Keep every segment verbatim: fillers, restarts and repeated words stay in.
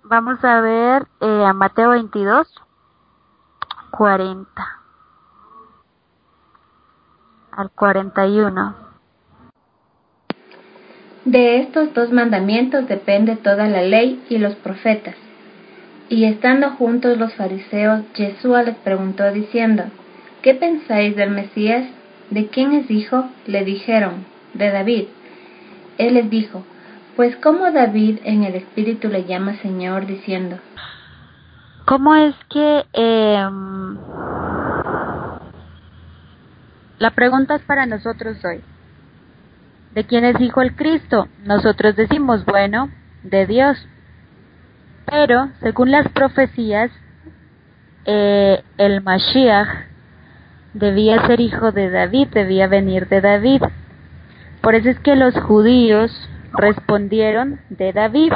Vamos a ver eh, a Mateo veintidós, cuarenta al cuarenta y uno. De estos dos mandamientos depende toda la ley y los profetas. Y estando juntos los fariseos, Yeshua les preguntó diciendo: ¿Qué pensáis del Mesías? ¿De quién es hijo? Le dijeron: de David. Él les dijo: Pues ¿cómo David en el Espíritu le llama Señor, diciendo? ¿Cómo es que eh, la pregunta es para nosotros hoy? ¿De quién es hijo el Cristo? Nosotros decimos, bueno, de Dios. Pero, según las profecías, eh, el Mashiach debía ser hijo de David, debía venir de David. Por eso es que los judíos respondieron de David.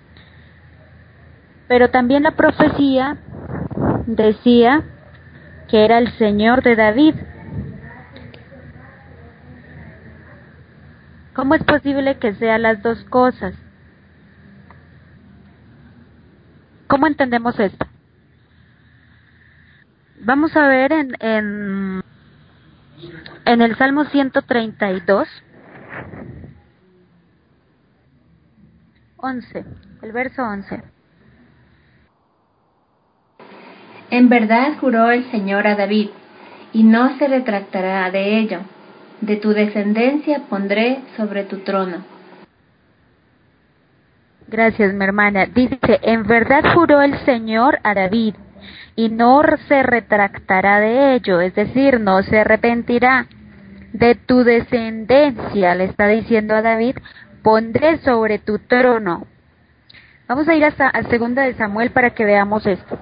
Pero también la profecía decía que era el Señor de David. ¿Cómo es posible que sean las dos cosas? ¿Cómo entendemos esto? Vamos a ver en, en, en el Salmo ciento treinta y dos, once, el verso once. En verdad juró el Señor a David, y no se retractará de ello: de tu descendencia pondré sobre tu trono. Gracias, mi hermana. Dice, en verdad juró el Señor a David, y no se retractará de ello, es decir, no se arrepentirá. De tu descendencia, le está diciendo a David, pondré sobre tu trono. Vamos a ir hasta a segunda de Samuel para que veamos esto.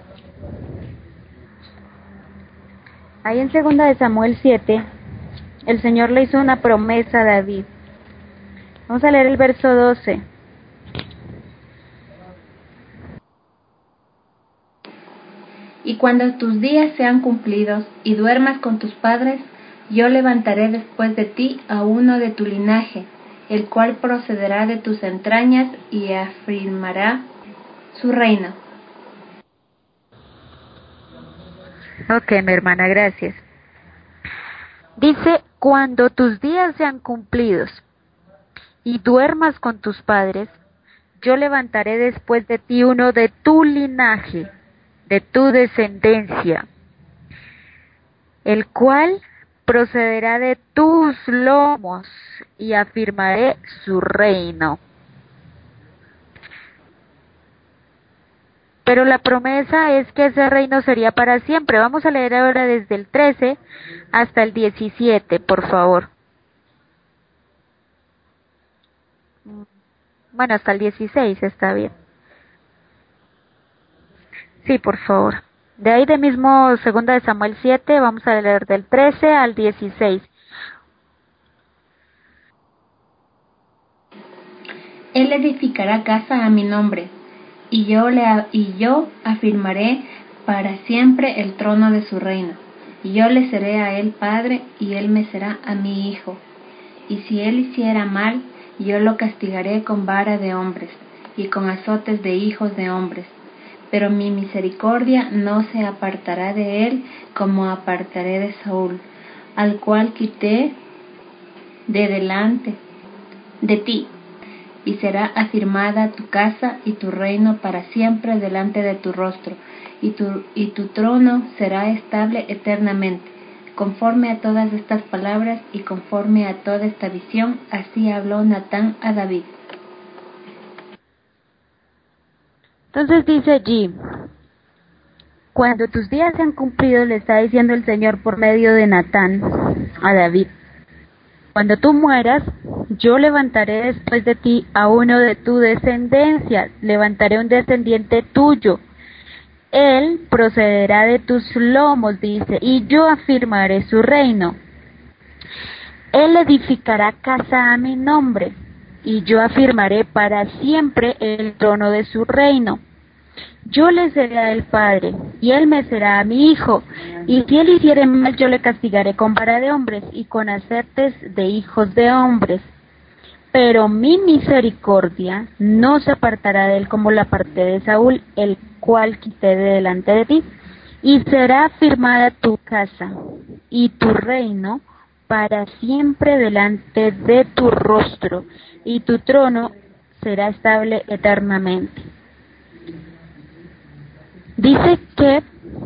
Ahí en segunda de Samuel siete, el Señor le hizo una promesa a David. Vamos a leer el verso doce. Y cuando tus días sean cumplidos y duermas con tus padres, yo levantaré después de ti a uno de tu linaje, el cual procederá de tus entrañas y afirmará su reino. Ok, mi hermana, gracias. Dice, cuando tus días sean cumplidos y duermas con tus padres, yo levantaré después de ti uno de tu linaje, de tu descendencia, el cual procederá de tus lomos y afirmaré su reino. Pero la promesa es que ese reino sería para siempre. Vamos a leer ahora desde el trece hasta el diecisiete, por favor. Bueno, hasta el dieciséis está bien. Sí, por favor. De ahí de mismo, segunda de Samuel siete, vamos a leer del trece al dieciséis. Él edificará casa a mi nombre, y yo, le, y yo afirmaré para siempre el trono de su reino. Y yo le seré a él padre, y él me será a mi hijo. Y si él hiciera mal, yo lo castigaré con vara de hombres, y con azotes de hijos de hombres. Pero mi misericordia no se apartará de él, como apartaré de Saúl, al cual quité de delante de ti. Y será afirmada tu casa y tu reino para siempre delante de tu rostro, y tu, y tu trono será estable eternamente. Conforme a todas estas palabras y conforme a toda esta visión, así habló Natán a David. Entonces dice allí, cuando tus días se han cumplido, le está diciendo el Señor por medio de Natán a David, cuando tú mueras, yo levantaré después de ti a uno de tu descendencia, levantaré un descendiente tuyo. Él procederá de tus lomos, dice, y yo afirmaré su reino. Él edificará casa a mi nombre, y yo afirmaré para siempre el trono de su reino. Yo le seré a él padre, y él me será a mi hijo, y si él hiciere mal, yo le castigaré con vara de hombres, y con azotes de hijos de hombres. pero mi misericordia no se apartará de él como la aparté de Saúl, el cual quité de delante de ti, y será afirmada tu casa y tu reino para siempre delante de tu rostro, y tu trono será estable eternamente. Dice que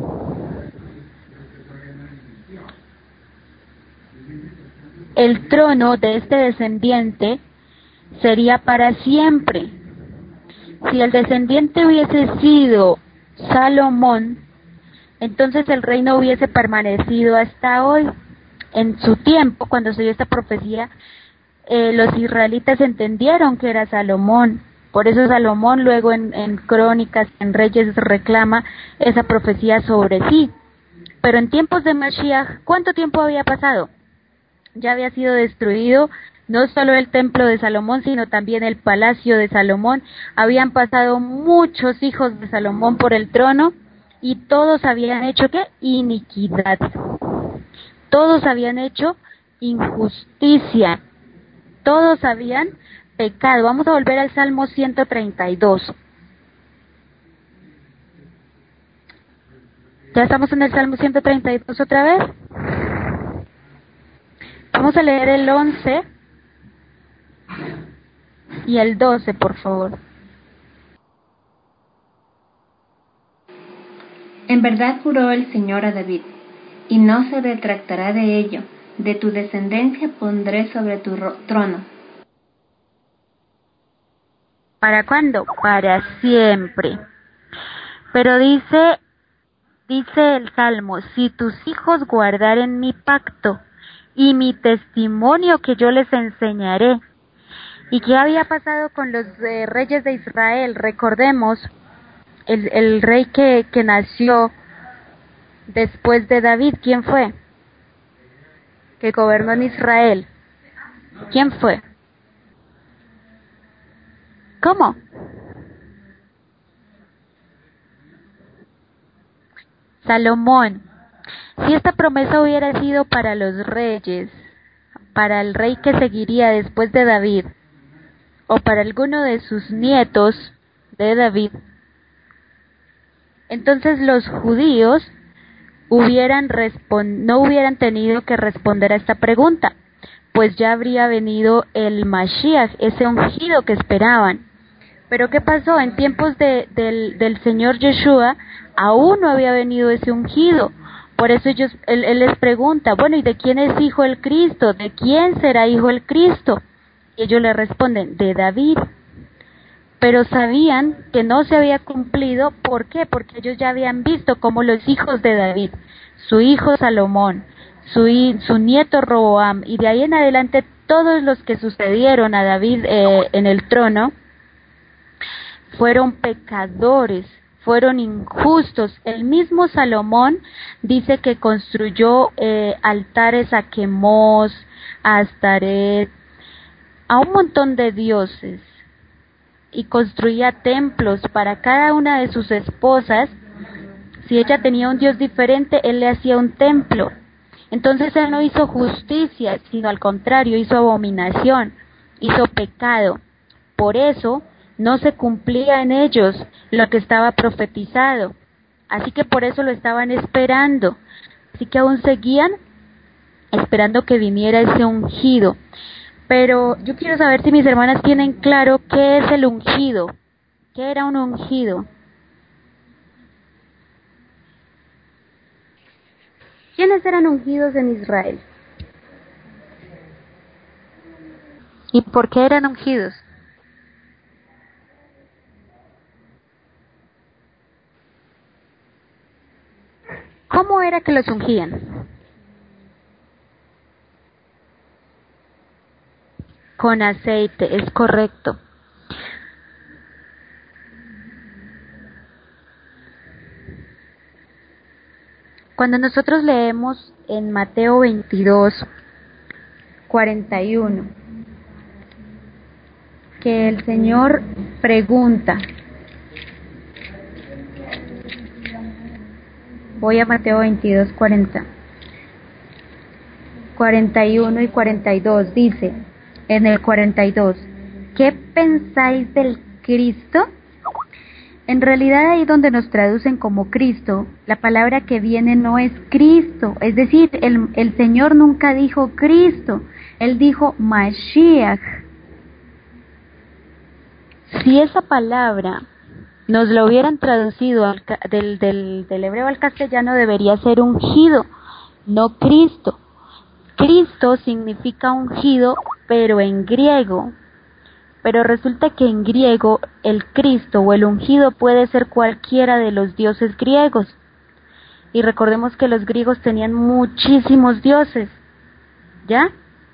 el trono de este descendiente sería para siempre. Si el descendiente hubiese sido Salomón, entonces el reino hubiese permanecido hasta hoy. En su tiempo, cuando se dio esta profecía, eh, los israelitas entendieron que era Salomón. Por eso Salomón luego en, en Crónicas, en Reyes, reclama esa profecía sobre sí. Pero en tiempos de Mashiach, ¿cuánto tiempo había pasado? Ya había sido destruido no solo el templo de Salomón, sino también el palacio de Salomón. Habían pasado muchos hijos de Salomón por el trono y todos habían hecho ¿qué? Iniquidad. Todos habían hecho injusticia. Todos habían pecado. Vamos a volver al Salmo ciento treinta y dos. ¿Ya estamos en el Salmo ciento treinta y dos otra vez? Vamos a leer el once y el doce, por favor. En verdad juró el Señor a David, y no se retractará de ello. De tu descendencia pondré sobre tu trono. ¿Para cuándo? Para siempre. Pero dice, dice el Salmo, si tus hijos guardaren mi pacto y mi testimonio que yo les enseñaré. ¿Y qué había pasado con los eh, reyes de Israel? Recordemos, el, el rey que, que nació después de David, ¿quién fue? Que gobernó en Israel. ¿Quién fue? ¿Cómo? Salomón. Si esta promesa hubiera sido para los reyes, para el rey que seguiría después de David, o para alguno de sus nietos de David, entonces los judíos hubieran respon- no hubieran tenido que responder a esta pregunta, pues ya habría venido el Mashiach, ese ungido que esperaban. Pero ¿qué pasó? En tiempos de, del, del Señor Yeshua, aún no había venido ese ungido. Por eso ellos, él, él les pregunta, bueno, ¿y de quién es hijo el Cristo? ¿De quién será hijo el Cristo? Y ellos le responden, de David. Pero sabían que no se había cumplido, ¿por qué? Porque ellos ya habían visto cómo los hijos de David, su hijo Salomón, su, su nieto Roboam, y de ahí en adelante todos los que sucedieron a David eh, en el trono, fueron pecadores, fueron injustos. El mismo Salomón dice que construyó eh, altares a Quemos, a Astaret, a un montón de dioses, y construía templos para cada una de sus esposas. Si ella tenía un dios diferente, él le hacía un templo. Entonces él no hizo justicia, sino al contrario, hizo abominación, hizo pecado. Por eso no se cumplía en ellos lo que estaba profetizado. Así que por eso lo estaban esperando. Así que aún seguían esperando que viniera ese ungido. Pero yo quiero saber si mis hermanas tienen claro qué es el ungido. ¿Qué era un ungido? ¿Quiénes eran ungidos en Israel? ¿Y por qué eran ungidos? ¿Cómo era que los ungían? Con aceite, es correcto. Cuando nosotros leemos en Mateo veintidós, cuarenta y uno, que el Señor pregunta, voy a Mateo veintidós, cuarenta, cuarenta y uno y cuarenta y dos, dice, en el cuarenta y dos. ¿Qué pensáis del Cristo? En realidad ahí donde nos traducen como Cristo, la palabra que viene no es Cristo, es decir, el, el Señor nunca dijo Cristo, Él dijo Mashiach. Si esa palabra nos la hubieran traducido al, del, del, del hebreo al castellano, debería ser ungido, no Cristo. Cristo significa ungido, pero en griego. Pero resulta que en griego el Cristo o el ungido puede ser cualquiera de los dioses griegos. Y recordemos que los griegos tenían muchísimos dioses, ¿ya?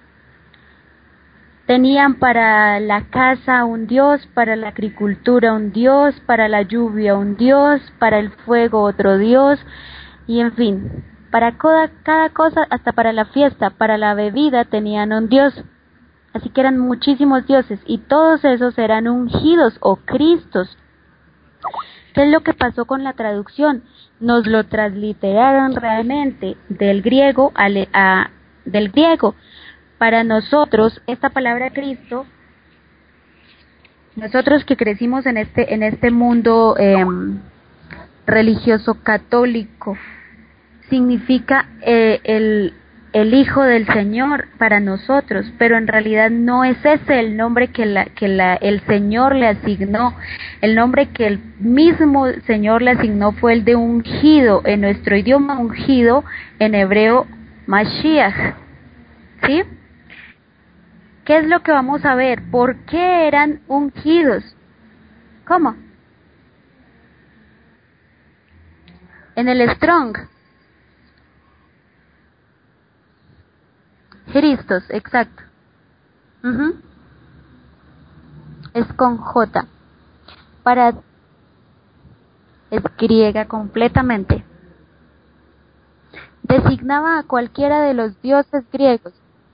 Tenían para la casa un dios, para la agricultura un dios, para la lluvia un dios, para el fuego otro dios, y en fin, para cada, cada cosa, hasta para la fiesta, para la bebida tenían un dios. Así que eran muchísimos dioses y todos esos eran ungidos o Cristos. ¿Qué es lo que pasó con la traducción? Nos lo transliteraron realmente del griego a, a del griego. Para nosotros esta palabra Cristo, nosotros que crecimos en este en este mundo eh, religioso católico, significa eh, el el Hijo del Señor para nosotros, pero en realidad no es ese el nombre que, la, que la, el Señor le asignó. El nombre que el mismo Señor le asignó fue el de ungido, en nuestro idioma ungido, en hebreo Mashiach. ¿Sí? ¿Qué es lo que vamos a ver? ¿Por qué eran ungidos? ¿Cómo? En el Strong. Cristos, exacto. Uh-huh. Es con J. Para es griega completamente. Designaba a cualquiera de los dioses griegos.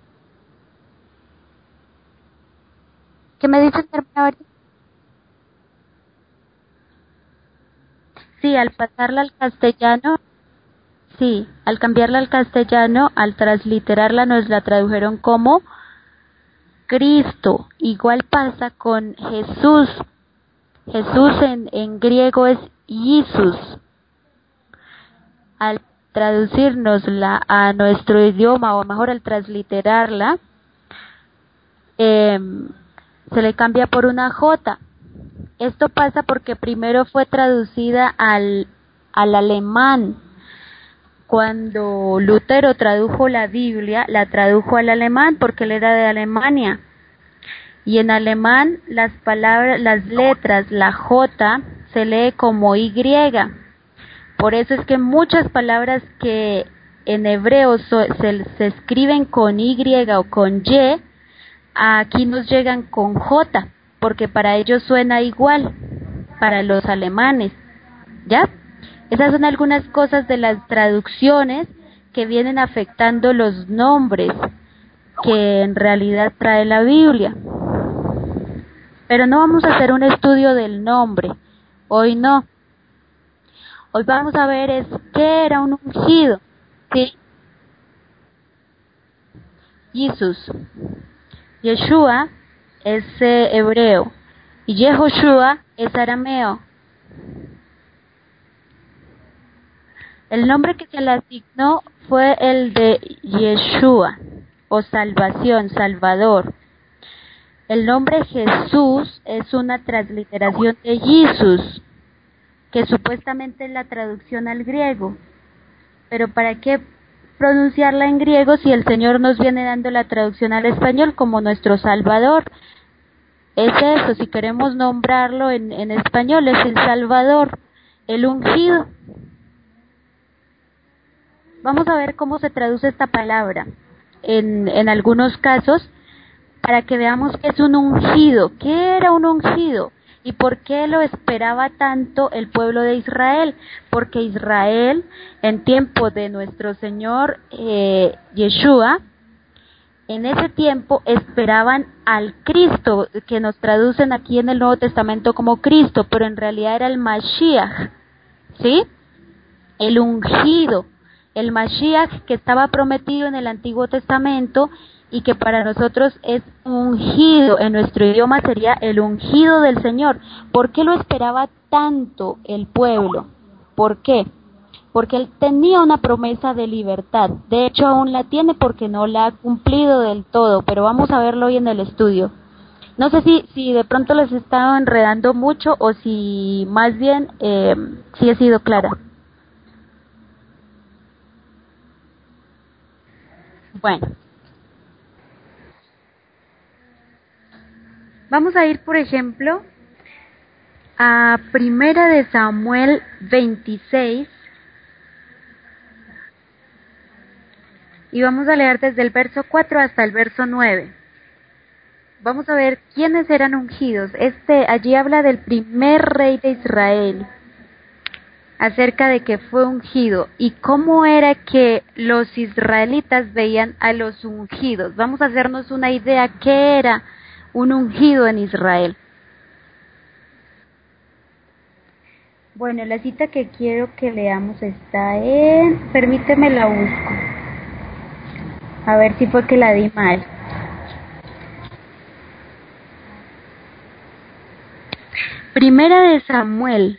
¿Qué me dices, hermana? Sí, al pasarla al castellano, sí, al cambiarla al castellano, al transliterarla nos la tradujeron como Cristo. Igual pasa con Jesús. Jesús en, en griego es Jesús. Al traducirnosla a nuestro idioma, o mejor al transliterarla, eh, se le cambia por una J. Esto pasa porque primero fue traducida al, al alemán. Cuando Lutero tradujo la Biblia, la tradujo al alemán porque él era de Alemania. Y en alemán las palabras, las letras, la J se lee como Y. Por eso es que muchas palabras que en hebreo so, se, se escriben con Y o con Y, aquí nos llegan con J, porque para ellos suena igual, para los alemanes, ¿ya? Esas son algunas cosas de las traducciones que vienen afectando los nombres que en realidad trae la Biblia. Pero no vamos a hacer un estudio del nombre, hoy no. Hoy vamos a ver es qué era un ungido, ¿sí? Jesús. Yeshua es eh, hebreo y Yehoshua es arameo. El nombre que se le asignó fue el de Yeshua, o salvación, salvador. El nombre Jesús es una transliteración de Jesús, que supuestamente es la traducción al griego. Pero ¿para qué pronunciarla en griego si el Señor nos viene dando la traducción al español como nuestro Salvador? Es eso, si queremos nombrarlo en, en español, es el Salvador, el ungido. Vamos a ver cómo se traduce esta palabra en, en algunos casos para que veamos qué es un ungido, qué era un ungido y por qué lo esperaba tanto el pueblo de Israel. Porque Israel, en tiempo de nuestro Señor eh, Yeshua, en ese tiempo esperaban al Cristo, que nos traducen aquí en el Nuevo Testamento como Cristo, pero en realidad era el Mashiach, ¿sí? El ungido. El Mashiach que estaba prometido en el Antiguo Testamento y que para nosotros es ungido, en nuestro idioma sería el ungido del Señor. ¿Por qué lo esperaba tanto el pueblo? ¿Por qué? Porque él tenía una promesa de libertad. De hecho, aún la tiene porque no la ha cumplido del todo, pero vamos a verlo hoy en el estudio. No sé si, si de pronto les he estado enredando mucho o si más bien eh, sí he sido clara. Bueno, vamos a ir, por ejemplo, a Primera de Samuel veintiséis y vamos a leer desde el verso cuatro hasta el verso nueve. Vamos a ver quiénes eran ungidos. Este allí habla del primer rey de Israel, acerca de que fue ungido y cómo era que los israelitas veían a los ungidos. Vamos a hacernos una idea qué era un ungido en Israel. Bueno, la cita que quiero que leamos está en... Permíteme la busco. A ver si fue que la di mal. Primera de Samuel,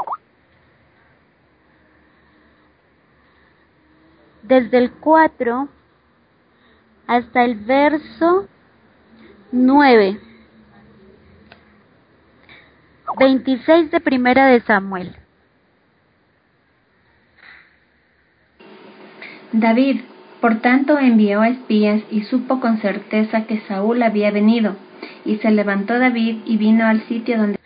desde el cuatro hasta el verso nueve. veintiséis de Primera de Samuel. David, por tanto, envió espías y supo con certeza que Saúl había venido. Y se levantó David y vino al sitio donde...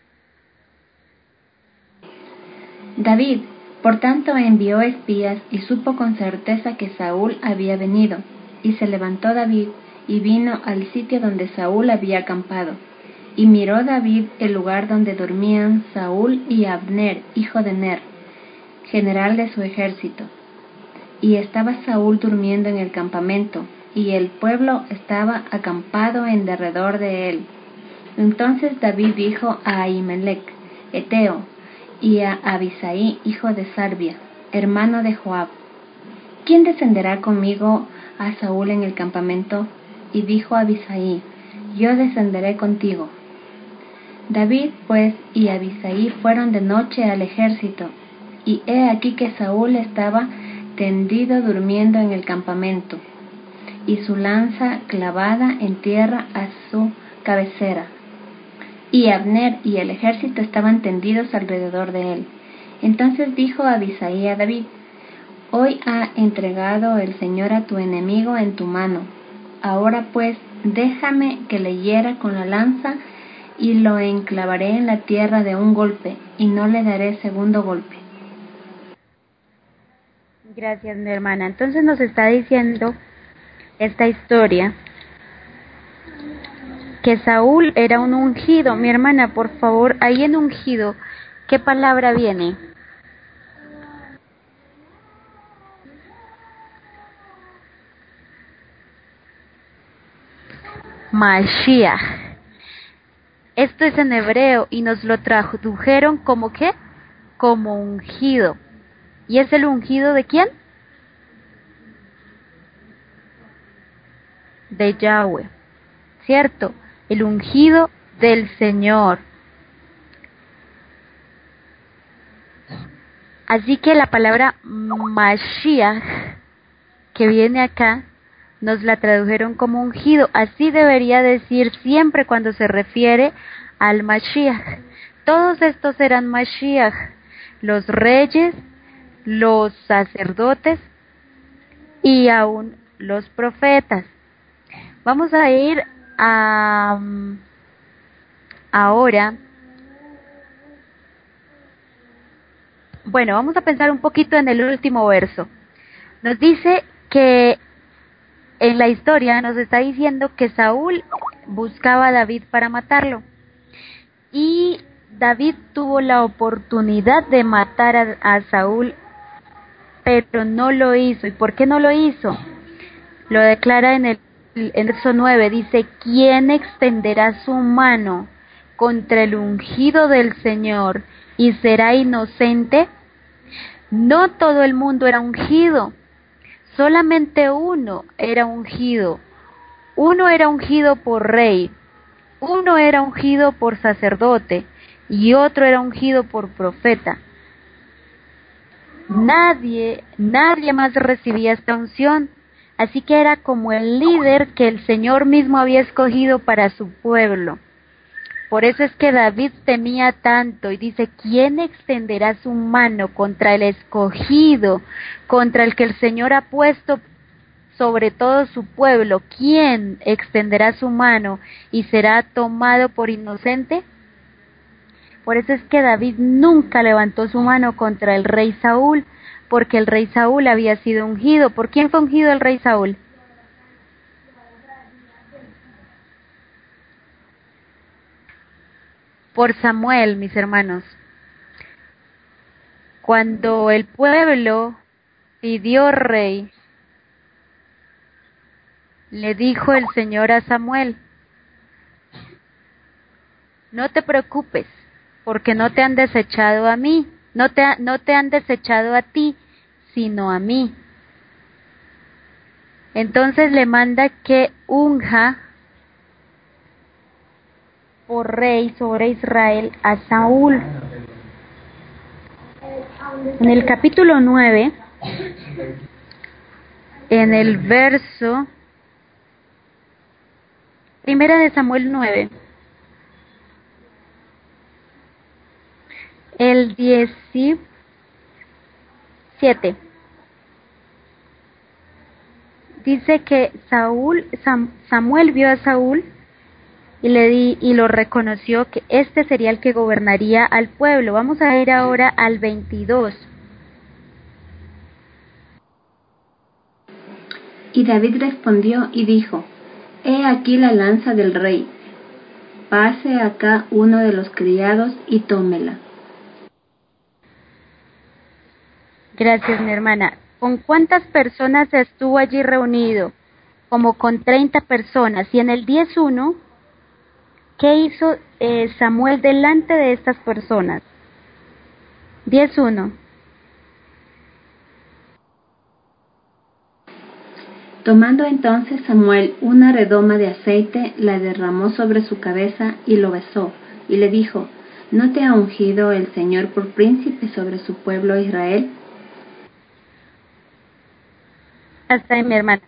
David, por tanto, envió espías y supo con certeza que Saúl había venido. Y se levantó David y vino al sitio donde Saúl había acampado. Y miró David el lugar donde dormían Saúl y Abner, hijo de Ner, general de su ejército. Y estaba Saúl durmiendo en el campamento, y el pueblo estaba acampado en derredor de él. Entonces David dijo a Ahimelech, Eteo, y a Abisai, hijo de Sarbia, hermano de Joab, ¿quién descenderá conmigo a Saúl en el campamento? Y dijo Abisai, yo descenderé contigo. David, pues, y Abisai fueron de noche al ejército, y he aquí que Saúl estaba tendido durmiendo en el campamento, y su lanza clavada en tierra a su cabecera. Y Abner y el ejército estaban tendidos alrededor de él. Entonces dijo Abisai a David, hoy ha entregado el Señor a tu enemigo en tu mano. Ahora pues, déjame que le hiera con la lanza, y lo enclavaré en la tierra de un golpe, y no le daré segundo golpe. Gracias, mi hermana. Entonces nos está diciendo esta historia que Saúl era un ungido. Mi hermana, por favor, ahí en ungido, ¿qué palabra viene? Mashiach. Esto es en hebreo y nos lo tradujeron como ¿qué? Como ungido. ¿Y es el ungido de quién? De Yahweh, ¿cierto? El ungido del Señor. Así que la palabra Mashiach que viene acá nos la tradujeron como ungido. Así debería decir siempre cuando se refiere al Mashiach. Todos estos eran Mashiach, los reyes, los sacerdotes y aún los profetas. Vamos a ir a ahora. Bueno, vamos a pensar un poquito en el último verso. Nos dice que en la historia nos está diciendo que Saúl buscaba a David para matarlo. Y David tuvo la oportunidad de matar a, a Saúl, pero no lo hizo. ¿Y por qué no lo hizo? Lo declara en el, en el verso nueve, dice, ¿quién extenderá su mano contra el ungido del Señor y será inocente? No todo el mundo era ungido, solamente uno era ungido, Uno era ungido por rey, uno era ungido por sacerdote y otro era ungido por profeta. Nadie, nadie más recibía esta unción, así que era como el líder que el Señor mismo había escogido para su pueblo. Por eso es que David temía tanto y dice, ¿quién extenderá su mano contra el escogido, contra el que el Señor ha puesto sobre todo su pueblo? ¿Quién extenderá su mano y será tomado por inocente? Por eso es que David nunca levantó su mano contra el rey Saúl, porque el rey Saúl había sido ungido. ¿Por quién fue ungido el rey Saúl? Por Samuel, mis hermanos. Cuando el pueblo pidió rey, le dijo el Señor a Samuel, no te preocupes, porque no te han desechado a mí, no te, no te han desechado a ti, sino a mí. Entonces le manda que unja por rey sobre Israel a Saúl. En el capítulo nueve, en el verso, primera de Samuel nueve, el diecisiete, dice que Saúl, Sam, Samuel vio a Saúl y le di, y lo reconoció que este sería el que gobernaría al pueblo. Vamos a ir ahora al veintidós. Y David respondió y dijo, he aquí la lanza del rey, pase acá uno de los criados y tómela. Gracias, mi hermana. ¿Con cuántas personas estuvo allí reunido? Como con treinta personas. Y en el diez uno, ¿qué hizo eh, Samuel delante de estas personas? diez uno. Tomando entonces Samuel una redoma de aceite, la derramó sobre su cabeza y lo besó, y le dijo, ¿no te ha ungido el Señor por príncipe sobre su pueblo Israel? Hasta ahí, mi hermana.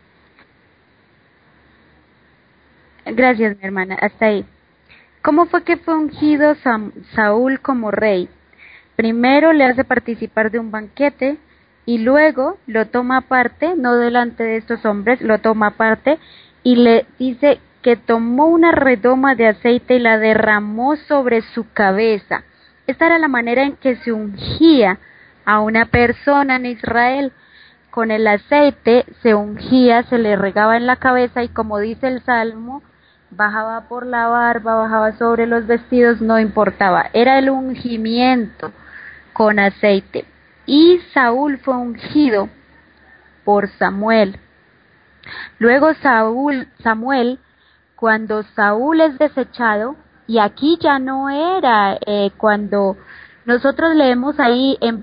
Gracias, mi hermana. Hasta ahí. ¿Cómo fue que fue ungido Sam, Saúl como rey? Primero le hace participar de un banquete y luego lo toma aparte, no delante de estos hombres, lo toma aparte y le dice que tomó una redoma de aceite y la derramó sobre su cabeza. Esta era la manera en que se ungía a una persona en Israel. Con el aceite se ungía, se le regaba en la cabeza y como dice el Salmo, bajaba por la barba, bajaba sobre los vestidos, no importaba. Era el ungimiento con aceite. Y Saúl fue ungido por Samuel. Luego Saúl, Samuel, cuando Saúl es desechado, y aquí ya no era eh, cuando nosotros leemos ahí en,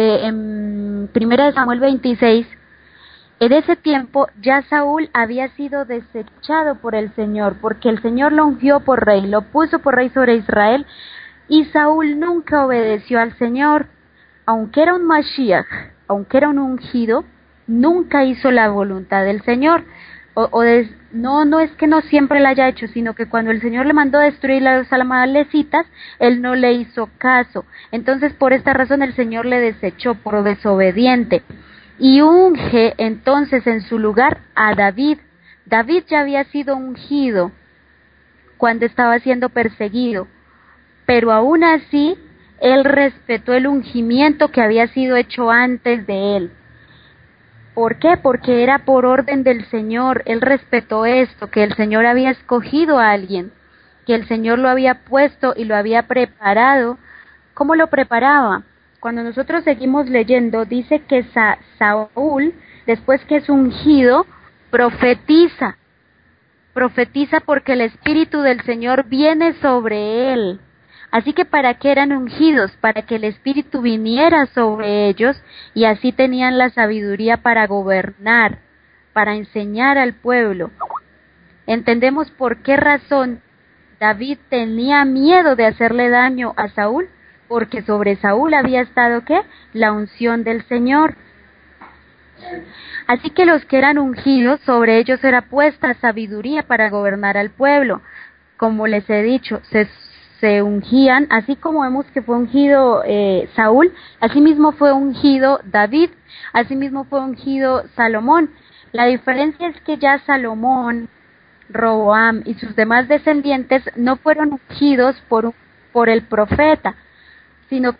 en primera de Samuel veintiséis, en ese tiempo ya Saúl había sido desechado por el Señor, porque el Señor lo ungió por rey, lo puso por rey sobre Israel, y Saúl nunca obedeció al Señor. Aunque era un Mashiach, aunque era un ungido, nunca hizo la voluntad del Señor. O, o des, no, no es que no siempre la haya hecho, sino que cuando el Señor le mandó destruir las amalecitas, él no le hizo caso. Entonces, por esta razón, el Señor le desechó por desobediente. Y unge entonces en su lugar a David. David ya había sido ungido cuando estaba siendo perseguido, pero aún así, él respetó el ungimiento que había sido hecho antes de él. ¿Por qué? Porque era por orden del Señor. Él respetó esto, que el Señor había escogido a alguien, que el Señor lo había puesto y lo había preparado. ¿Cómo lo preparaba? Cuando nosotros seguimos leyendo, dice que Sa- Saúl, después que es ungido, profetiza. Profetiza porque el Espíritu del Señor viene sobre él. Así que ¿para qué eran ungidos? Para que el Espíritu viniera sobre ellos y así tenían la sabiduría para gobernar, para enseñar al pueblo. entendemos por qué razón David tenía miedo de hacerle daño a Saúl, porque sobre Saúl había estado, ¿qué? La unción del Señor. Así que los que eran ungidos, sobre ellos era puesta sabiduría para gobernar al pueblo. Como les he dicho, se, se ungían, así como vemos que fue ungido eh, Saúl, asimismo fue ungido David, asimismo fue ungido Salomón. La diferencia es que ya Salomón, Roboam y sus demás descendientes no fueron ungidos por, por el profeta, sino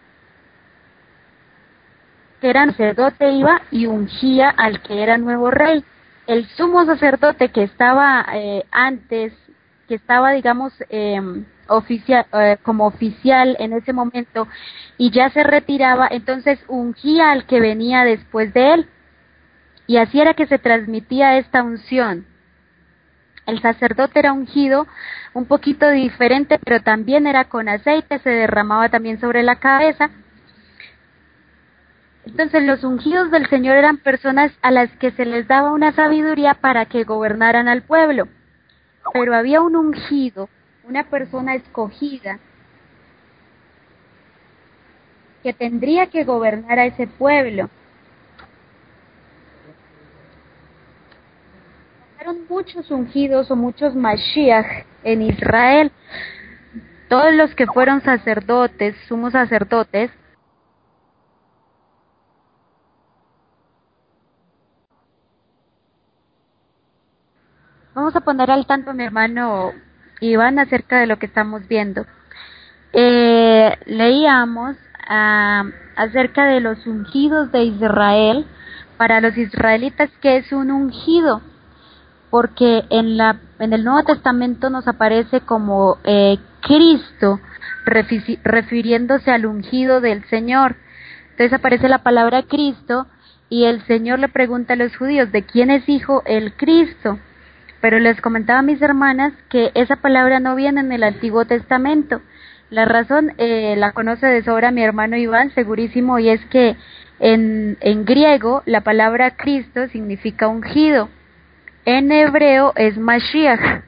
que era sacerdote, iba y ungía al que era nuevo rey. El sumo sacerdote que estaba eh, antes, que estaba, digamos, eh, oficial, eh, como oficial en ese momento, y ya se retiraba, entonces ungía al que venía después de él. Y así era que se transmitía esta unción. El sacerdote era ungido un poquito diferente, pero también era con aceite, se derramaba también sobre la cabeza. Entonces los ungidos del Señor eran personas a las que se les daba una sabiduría para que gobernaran al pueblo. Pero había un ungido, una persona escogida, que tendría que gobernar a ese pueblo. Fueron muchos ungidos o muchos Mashiach en Israel. Todos los que fueron sacerdotes, sumos sacerdotes, vamos a poner al tanto a mi hermano Iván acerca de lo que estamos viendo. Eh, leíamos uh, acerca de los ungidos de Israel. Para los israelitas, ¿qué es un ungido? Porque en la en el Nuevo Testamento nos aparece como eh, Cristo, refi- refiriéndose al ungido del Señor. Entonces aparece la palabra Cristo y el Señor le pregunta a los judíos, ¿de quién es hijo el Cristo? Pero les comentaba a mis hermanas que esa palabra no viene en el Antiguo Testamento. La razón eh, la conoce de sobra mi hermano Iván, segurísimo, y es que en, en griego la palabra Cristo significa ungido. En hebreo es Mashiach,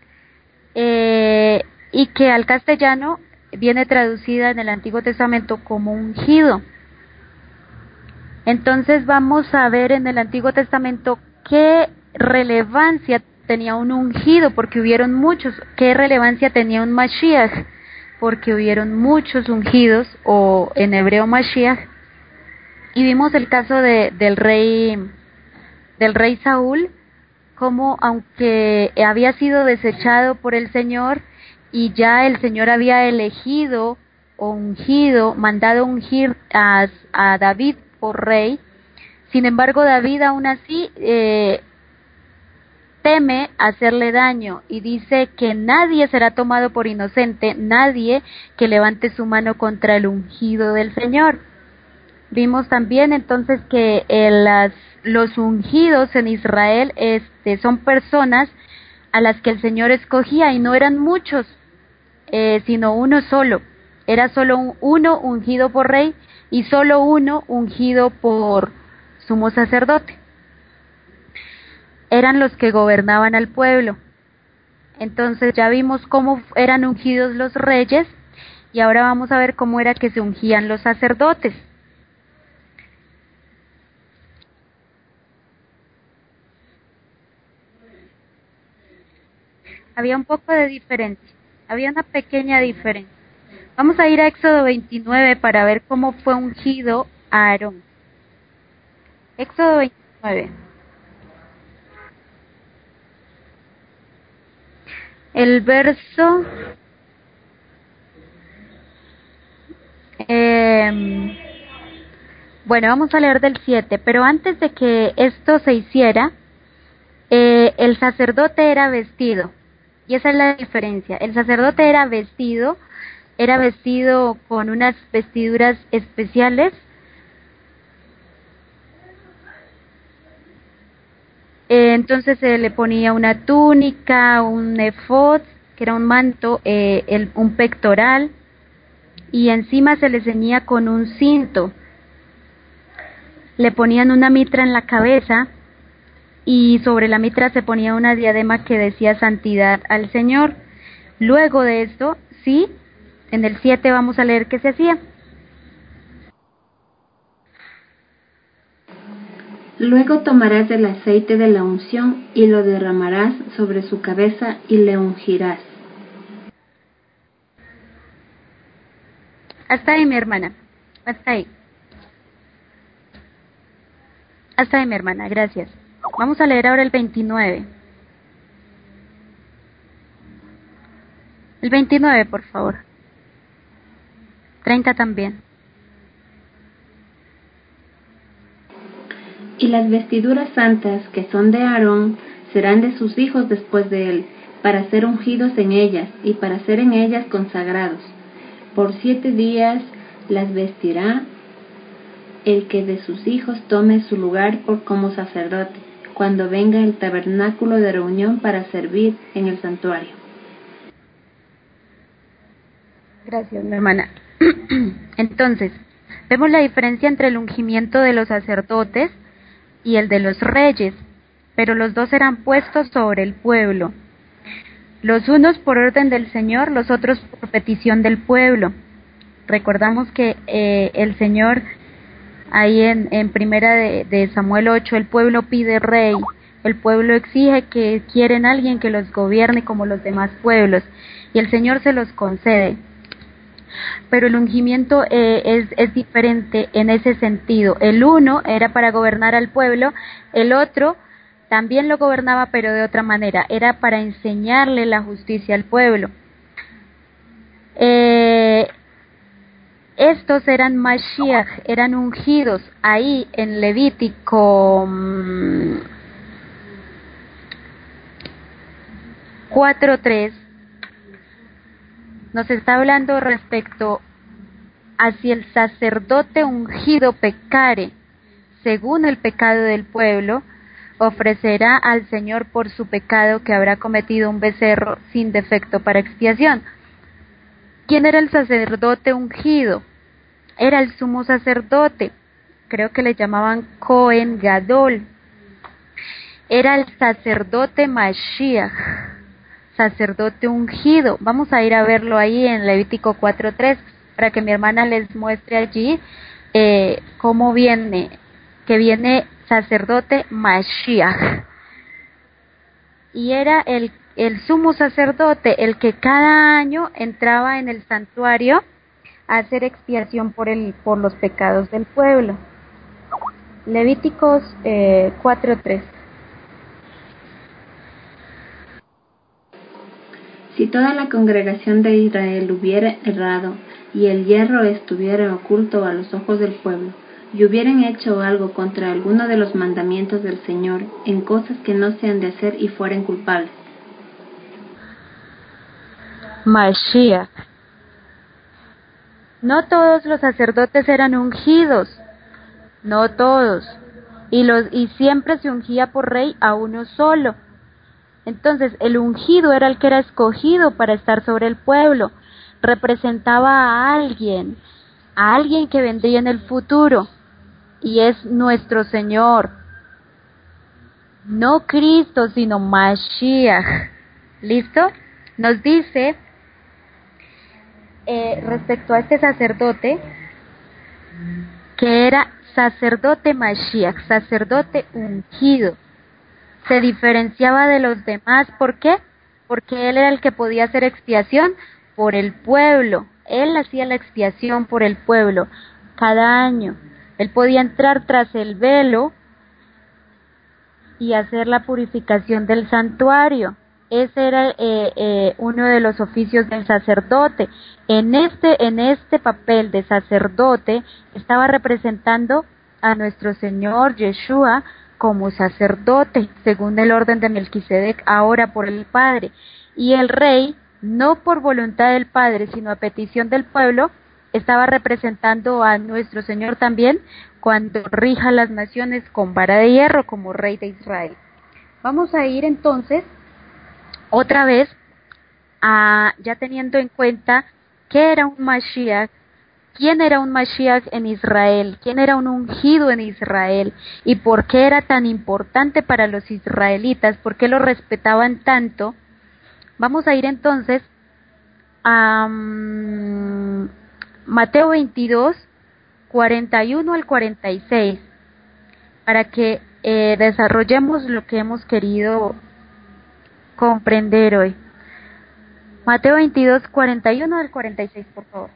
eh, y que al castellano viene traducida en el Antiguo Testamento como ungido. Entonces vamos a ver en el Antiguo Testamento qué relevancia tenía un ungido, porque hubieron muchos. ¿Qué relevancia tenía un Mashiach? Porque hubieron muchos ungidos, o en hebreo Mashiach. Y vimos el caso de, del rey del rey Saúl, como aunque había sido desechado por el Señor y ya el Señor había elegido o ungido, mandado ungir a, a David por rey, sin embargo David aún así eh, teme hacerle daño y dice que nadie será tomado por inocente, nadie que levante su mano contra el ungido del Señor. Vimos también entonces que eh, las, los ungidos en Israel este, son personas a las que el Señor escogía y no eran muchos, eh, sino uno solo. Era solo un, uno ungido por rey y solo uno ungido por sumo sacerdote. Eran los que gobernaban al pueblo. Entonces ya vimos cómo eran ungidos los reyes y ahora vamos a ver cómo era que se ungían los sacerdotes. Había un poco de diferencia, había una pequeña diferencia. Vamos a ir a Éxodo veintinueve para ver cómo fue ungido Aarón. Éxodo veintinueve. El verso eh, bueno, vamos a leer del siete, pero antes de que esto se hiciera, eh, el sacerdote era vestido, y esa es la diferencia. El sacerdote era vestido, era vestido con unas vestiduras especiales, eh, entonces se le ponía una túnica, un efod, que era un manto, eh, el, un pectoral, y encima se le ceñía con un cinto. Le ponían una mitra en la cabeza y sobre la mitra se ponía una diadema que decía santidad al Señor. Luego de esto, sí, en el siete vamos a leer qué se hacía. Luego tomarás del aceite de la unción y lo derramarás sobre su cabeza y le ungirás. Hasta ahí, mi hermana. Hasta ahí. Hasta ahí, mi hermana. Gracias. Vamos a leer ahora el veintinueve. El veintinueve, por favor. treinta también. Y las vestiduras santas que son de Aarón serán de sus hijos después de él, para ser ungidos en ellas y para ser en ellas consagrados. Por siete días las vestirá el que de sus hijos tome su lugar por como sacerdote, cuando venga el tabernáculo de reunión para servir en el santuario. Gracias, mi hermana. Entonces, vemos la diferencia entre el ungimiento de los sacerdotes y el de los reyes, pero los dos eran puestos sobre el pueblo. Los unos por orden del Señor, los otros por petición del pueblo. Recordamos que eh, el Señor, ahí en, en primera de, de Samuel ocho, el pueblo pide rey, el pueblo exige que quieren a alguien que los gobierne como los demás pueblos, y el Señor se los concede. Pero el ungimiento eh, es, es diferente en ese sentido. El uno era para gobernar al pueblo, el otro también lo gobernaba, pero de otra manera, era para enseñarle la justicia al pueblo. Eh, estos eran Mashiach, eran ungidos. Ahí en Levítico mmm, cuatro tres nos está hablando respecto a si el sacerdote ungido pecare según el pecado del pueblo, ofrecerá al Señor por su pecado que habrá cometido un becerro sin defecto para expiación. ¿Quién era el sacerdote ungido? Era el sumo sacerdote, creo que le llamaban Cohen Gadol. Era el sacerdote Mashiach, sacerdote ungido. Vamos a ir a verlo ahí en Levítico cuatro tres, para que mi hermana les muestre allí eh, cómo viene, que viene sacerdote Mashiach. Y era el, el sumo sacerdote el que cada año entraba en el santuario a hacer expiación por, el, por los pecados del pueblo. Levíticos eh, cuatro tres. Si toda la congregación de Israel hubiera errado, y el hierro estuviera oculto a los ojos del pueblo, y hubieran hecho algo contra alguno de los mandamientos del Señor, en cosas que no se han de hacer y fueren culpables. Mashiach. No todos los sacerdotes eran ungidos, no todos, y, los, y siempre se ungía por rey a uno solo. Entonces, el ungido era el que era escogido para estar sobre el pueblo, representaba a alguien, a alguien que vendría en el futuro, y es nuestro Señor, no Cristo, sino Mashiach. ¿Listo? Nos dice, eh, respecto a este sacerdote, que era sacerdote Mashiach, sacerdote ungido. Se diferenciaba de los demás, ¿por qué? Porque él era el que podía hacer expiación por el pueblo. Él hacía la expiación por el pueblo cada año. Él podía entrar tras el velo y hacer la purificación del santuario. Ese era eh, eh, uno de los oficios del sacerdote. En este, en este papel de sacerdote estaba representando a nuestro Señor Yeshua como sacerdote, según el orden de Melquisedec, ahora por el Padre. Y el rey, no por voluntad del Padre, sino a petición del pueblo, estaba representando a nuestro Señor también cuando rija las naciones con vara de hierro como rey de Israel. Vamos a ir entonces otra vez a, ya teniendo en cuenta qué era un Mashiach, quién era un Mashiach en Israel, quién era un ungido en Israel y por qué era tan importante para los israelitas, por qué lo respetaban tanto. Vamos a ir entonces a um, Mateo veintidós, cuarenta y uno al cuarenta y seis, para que eh, desarrollemos lo que hemos querido comprender hoy. Mateo veintidós, cuarenta y uno al cuarenta y seis, por favor.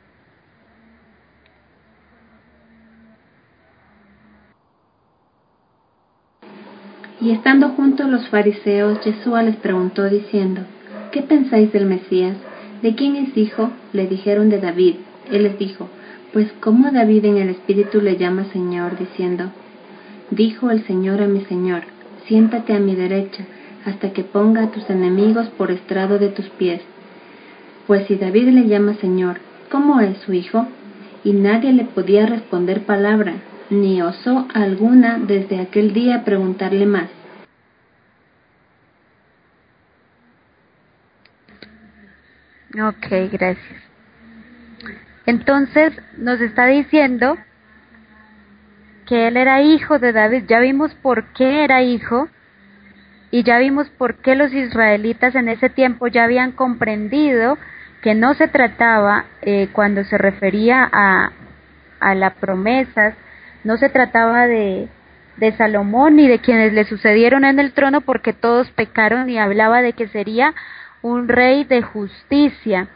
Y estando juntos los fariseos, Yeshua les preguntó diciendo: ¿Qué pensáis del Mesías? ¿De quién es hijo? Le dijeron: de David. Él les dijo: Pues ¿cómo David en el Espíritu le llama Señor, diciendo: Dijo el Señor a mi Señor: Siéntate a mi derecha, hasta que ponga a tus enemigos por estrado de tus pies? Pues si David le llama Señor, ¿cómo es su hijo? Y nadie le podía responder palabra, ni osó alguna desde aquel día preguntarle más. Ok, gracias. Entonces nos está diciendo que él era hijo de David. Ya vimos por qué era hijo y ya vimos por qué los israelitas en ese tiempo ya habían comprendido que no se trataba, eh, cuando se refería a, a las promesas, no se trataba de, de Salomón ni de quienes le sucedieron en el trono, porque todos pecaron, y hablaba de que sería un rey de justicia.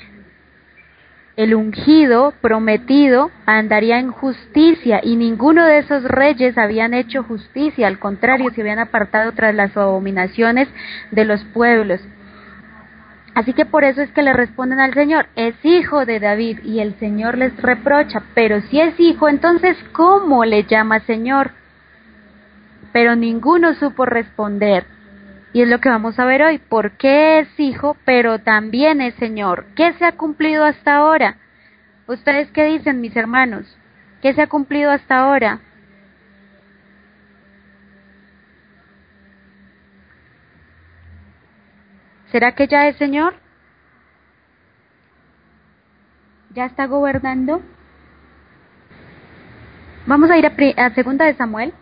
El ungido, prometido, andaría en justicia, y ninguno de esos reyes habían hecho justicia, al contrario, se habían apartado tras las abominaciones de los pueblos. Así que por eso es que le responden al Señor: es hijo de David, y el Señor les reprocha: pero si es hijo, entonces ¿cómo le llama Señor? Pero ninguno supo responder. Y es lo que vamos a ver hoy: ¿por qué es hijo, pero también es Señor? ¿Qué se ha cumplido hasta ahora? ¿Ustedes qué dicen, mis hermanos? ¿Qué se ha cumplido hasta ahora? ¿Será que ya es Señor? ¿Ya está gobernando? Vamos a ir a, a Segunda de Samuel,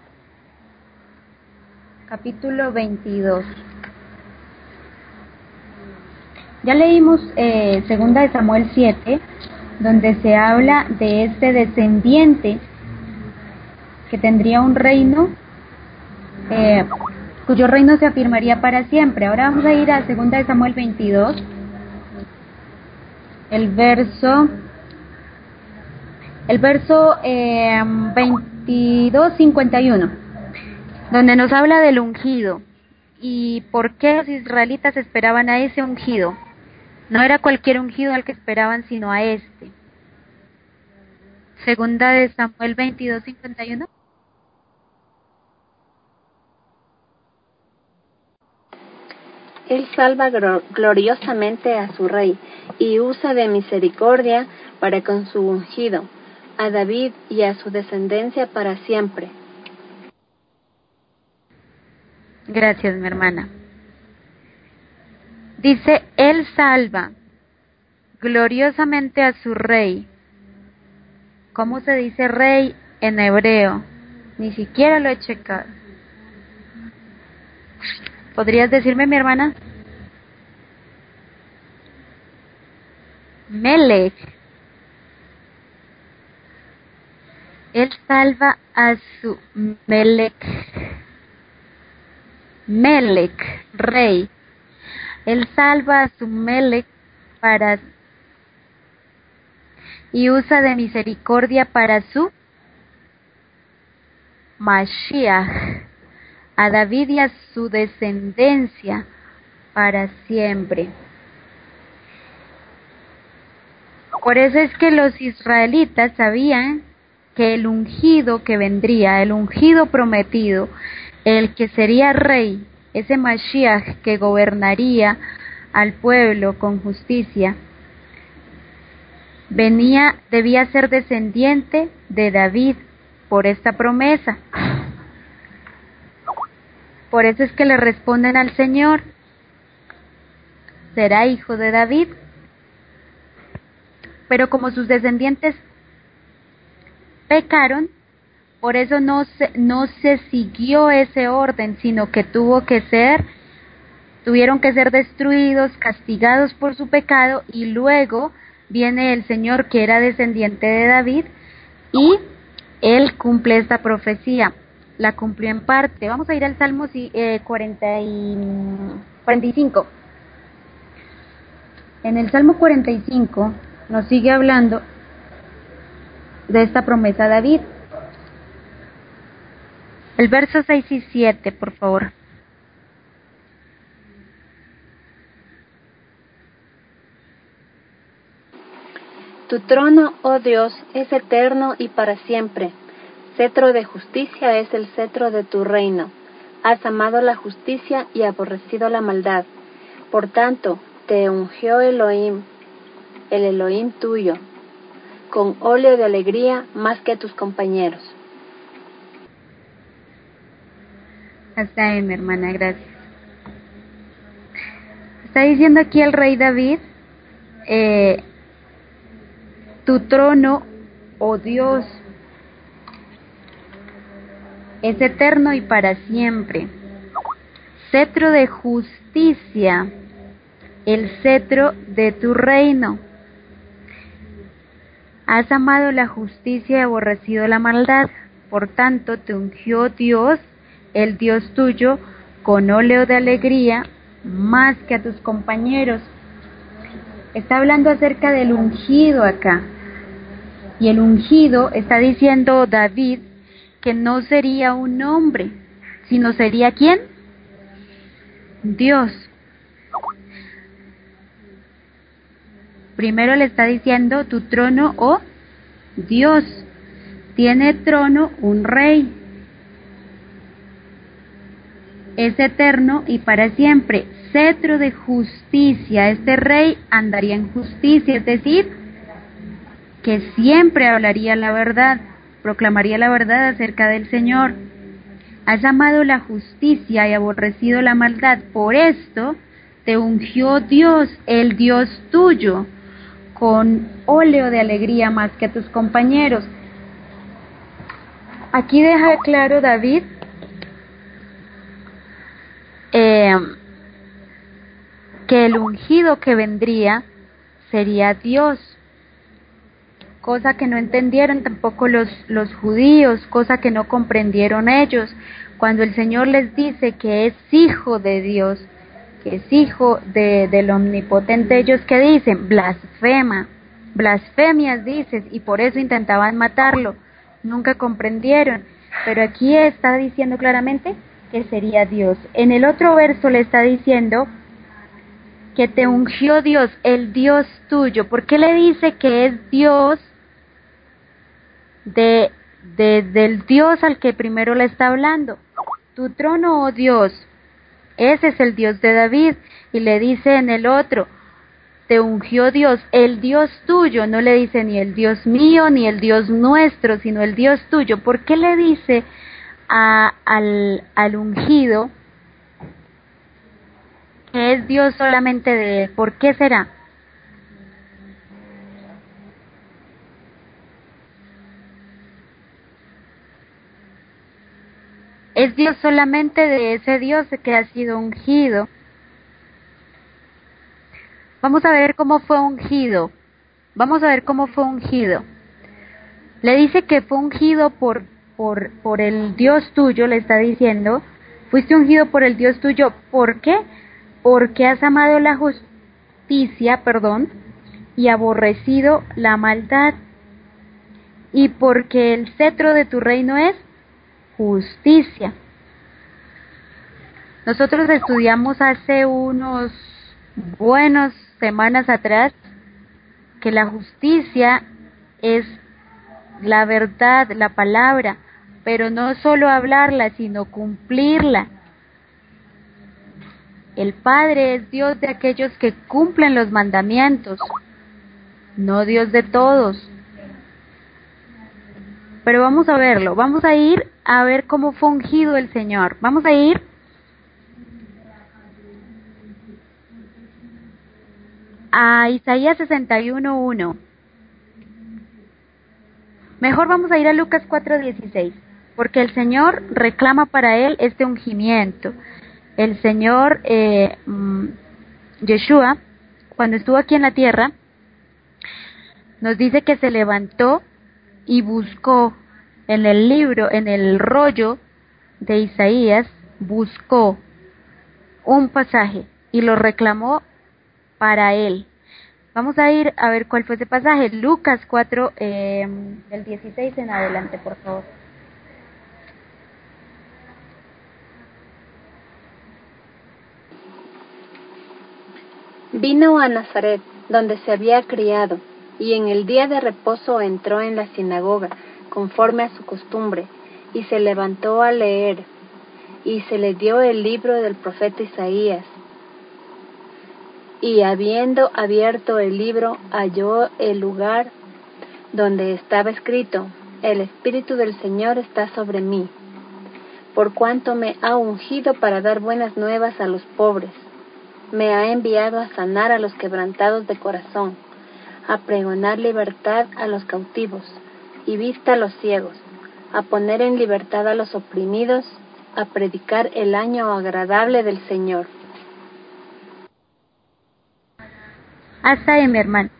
capítulo veintidós. Ya leímos eh, Segunda de Samuel siete, donde se habla de este descendiente que tendría un reino, eh, cuyo reino se afirmaría para siempre. Ahora vamos a ir a Segunda de Samuel veintidós, el verso, el verso eh, veintidós cincuenta y uno, donde nos habla del ungido y por qué los israelitas esperaban a ese ungido. No era cualquier ungido al que esperaban, sino a este. Segunda de Samuel veintidós cincuenta y uno. Él salva gloriosamente a su rey y usa de misericordia para con su ungido, a David y a su descendencia para siempre. Gracias, mi hermana. Dice: Él salva gloriosamente a su rey. ¿Cómo se dice rey en hebreo? Ni siquiera lo he checado. ¿Podrías decirme, mi hermana? Melech. Él salva a su Melech. Melech, rey. Él salva a su Melech para y usa de misericordia para su Mashiach, a David y a su descendencia para siempre. Por eso es que los israelitas sabían que el ungido que vendría, el ungido prometido, el que sería rey, ese Mashiach que gobernaría al pueblo con justicia, venía, debía ser descendiente de David por esta promesa. Por eso es que le responden al Señor: ¿será hijo de David? pero como sus descendientes pecaron, por eso no se, no se siguió ese orden, sino que tuvo que ser, tuvieron que ser destruidos, castigados por su pecado, y luego viene el Señor que era descendiente de David, y él cumple esta profecía, la cumplió en parte. Vamos a ir al Salmo eh, cuarenta y, cuarenta y cinco. En el Salmo cuarenta y cinco nos sigue hablando de esta promesa a David. El verso seis y siete, por favor. Tu trono, oh Dios, es eterno y para siempre. Cetro de justicia es el cetro de tu reino. Has amado la justicia y aborrecido la maldad. Por tanto, te ungió Elohim, el Elohim tuyo, con óleo de alegría más que a tus compañeros. Hasta ahí, mi hermana, gracias. Está diciendo aquí el rey David, eh, tu trono, oh Dios, es eterno y para siempre. Cetro de justicia, el cetro de tu reino. Has amado la justicia y aborrecido la maldad. Por tanto, te ungió Dios, el Dios tuyo, con óleo de alegría, más que a tus compañeros. Está hablando acerca del ungido acá. Y el ungido, está diciendo David, que no sería un hombre, sino sería ¿quién? Dios. Primero le está diciendo, tu trono, oh Dios, tiene trono un rey, es eterno y para siempre, cetro de justicia. Este rey andaría en justicia, es decir, que siempre hablaría la verdad, proclamaría la verdad acerca del Señor. Has amado la justicia y aborrecido la maldad, por esto te ungió Dios, el Dios tuyo, con óleo de alegría más que a tus compañeros. Aquí deja claro David eh, que el ungido que vendría sería Dios, cosa que no entendieron tampoco los, los judíos, cosa que no comprendieron ellos. Cuando el Señor les dice que es hijo de Dios, que es hijo de, del omnipotente, ellos que dicen, blasfema, blasfemias dices, y por eso intentaban matarlo, nunca comprendieron, pero aquí está diciendo claramente que sería Dios. En el otro verso le está diciendo que te ungió Dios, el Dios tuyo. ¿Por qué le dice que es Dios de, de, del Dios al que primero le está hablando? Tu trono, oh Dios, ese es el Dios de David. Y le dice en el otro, te ungió Dios, el Dios tuyo. No le dice ni el Dios mío ni el Dios nuestro, sino el Dios tuyo. ¿Por qué le dice a, al, al ungido que es Dios solamente de él? ¿Por qué será? Es Dios solamente de ese Dios que ha sido ungido. Vamos a ver cómo fue ungido. Vamos a ver cómo fue ungido. Le dice que fue ungido por, por, por el Dios tuyo, le está diciendo. Fuiste ungido por el Dios tuyo. ¿Por qué? Porque has amado la justicia, perdón, y aborrecido la maldad. Y porque el cetro de tu reino es justicia. Nosotros estudiamos hace unos buenas semanas atrás que la justicia es la verdad, la palabra, pero no solo hablarla, sino cumplirla. El Padre es Dios de aquellos que cumplen los mandamientos, no Dios de todos. Pero vamos a verlo, vamos a ir a ver cómo fue ungido el Señor. Vamos a ir a Isaías sesenta y uno uno. Mejor vamos a ir a Lucas cuatro dieciséis, porque el Señor reclama para él este ungimiento. El Señor eh, Yeshua, cuando estuvo aquí en la tierra, nos dice que se levantó y buscó en el libro, en el rollo de Isaías, buscó un pasaje y lo reclamó para él. Vamos a ir a ver cuál fue ese pasaje. Lucas cuatro, eh, del dieciséis en adelante, por favor. Vino a Nazaret, donde se había criado, y en el día de reposo entró en la sinagoga, conforme a su costumbre, y se levantó a leer, y se le dio el libro del profeta Isaías. Y habiendo abierto el libro, halló el lugar donde estaba escrito: El Espíritu del Señor está sobre mí, por cuanto me ha ungido para dar buenas nuevas a los pobres. Me ha enviado a sanar a los quebrantados de corazón, a pregonar libertad a los cautivos y vista a los ciegos, a poner en libertad a los oprimidos, a predicar el año agradable del Señor. Hasta ahí, mi hermano.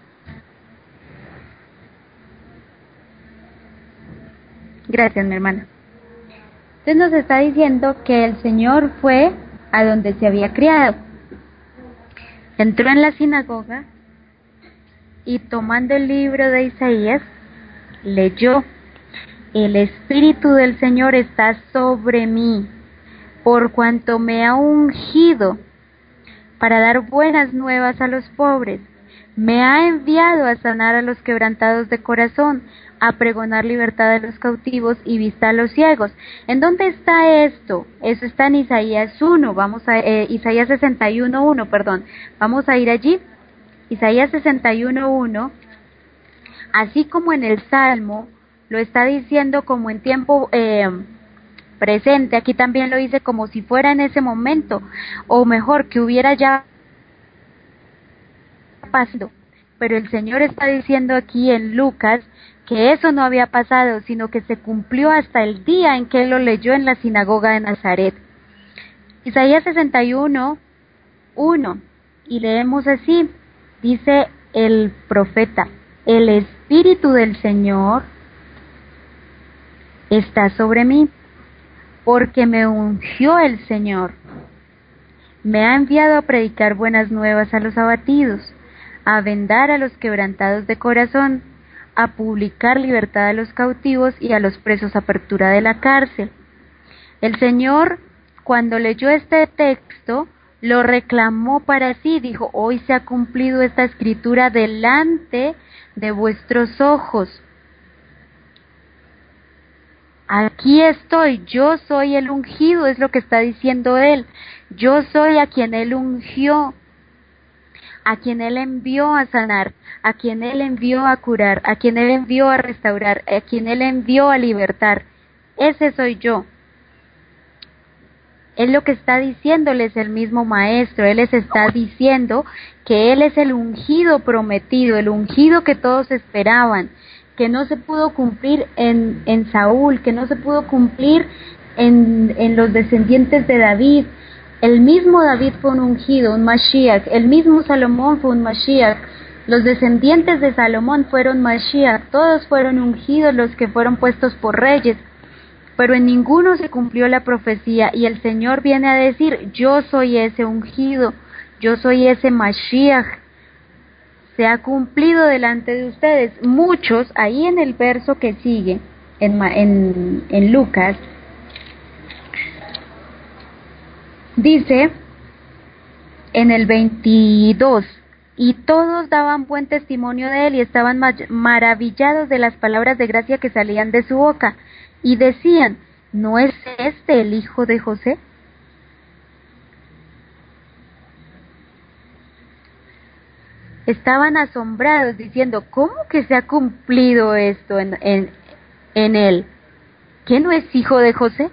Gracias, mi hermana. Entonces nos está diciendo que el Señor fue a donde se había criado. Entró en la sinagoga y tomando el libro de Isaías, leyó: El Espíritu del Señor está sobre mí, por cuanto me ha ungido para dar buenas nuevas a los pobres. Me ha enviado a sanar a los quebrantados de corazón, a pregonar libertad a los cautivos y vista a los ciegos. ¿En dónde está esto? Eso está en Isaías uno, vamos a, eh, Isaías sesenta y uno uno, perdón. Vamos a ir allí. Isaías sesenta y uno uno, así como en el Salmo, lo está diciendo como en tiempo eh, presente, aquí también lo dice como si fuera en ese momento, o mejor, que hubiera ya pasado. Pero el Señor está diciendo aquí en Lucas que eso no había pasado, sino que se cumplió hasta el día en que él lo leyó en la sinagoga de Nazaret. Isaías sesenta y uno uno, y leemos así, dice el profeta: El Espíritu del Señor está sobre mí, porque me ungió el Señor. Me ha enviado a predicar buenas nuevas a los abatidos, a vendar a los quebrantados de corazón, a publicar libertad a los cautivos y a los presos apertura de la cárcel. El Señor, cuando leyó este texto, lo reclamó para sí, dijo: hoy se ha cumplido esta escritura delante de vuestros ojos. Aquí estoy, yo soy el ungido, es lo que está diciendo él. Yo soy a quien él ungió, a quien él envió a sanar, a quien él envió a curar, a quien él envió a restaurar, a quien él envió a libertar. Ese soy yo. Él lo que está diciéndoles el mismo maestro, él les está diciendo que él es el ungido prometido, el ungido que todos esperaban, que no se pudo cumplir en, en Saúl, que no se pudo cumplir en, en los descendientes de David. El mismo David fue un ungido, un Mashiach, el mismo Salomón fue un Mashiach, los descendientes de Salomón fueron Mashiach, todos fueron ungidos los que fueron puestos por reyes, pero en ninguno se cumplió la profecía, y el Señor viene a decir: yo soy ese ungido, yo soy ese Mashiach, se ha cumplido delante de ustedes. Muchos, ahí en el verso que sigue, en, en, en Lucas, dice en el veintidós: y todos daban buen testimonio de él y estaban maravillados de las palabras de gracia que salían de su boca, y decían: ¿no es este el hijo de José? Estaban asombrados diciendo: ¿cómo que se ha cumplido esto en, en, en él? ¿Que no es hijo de José?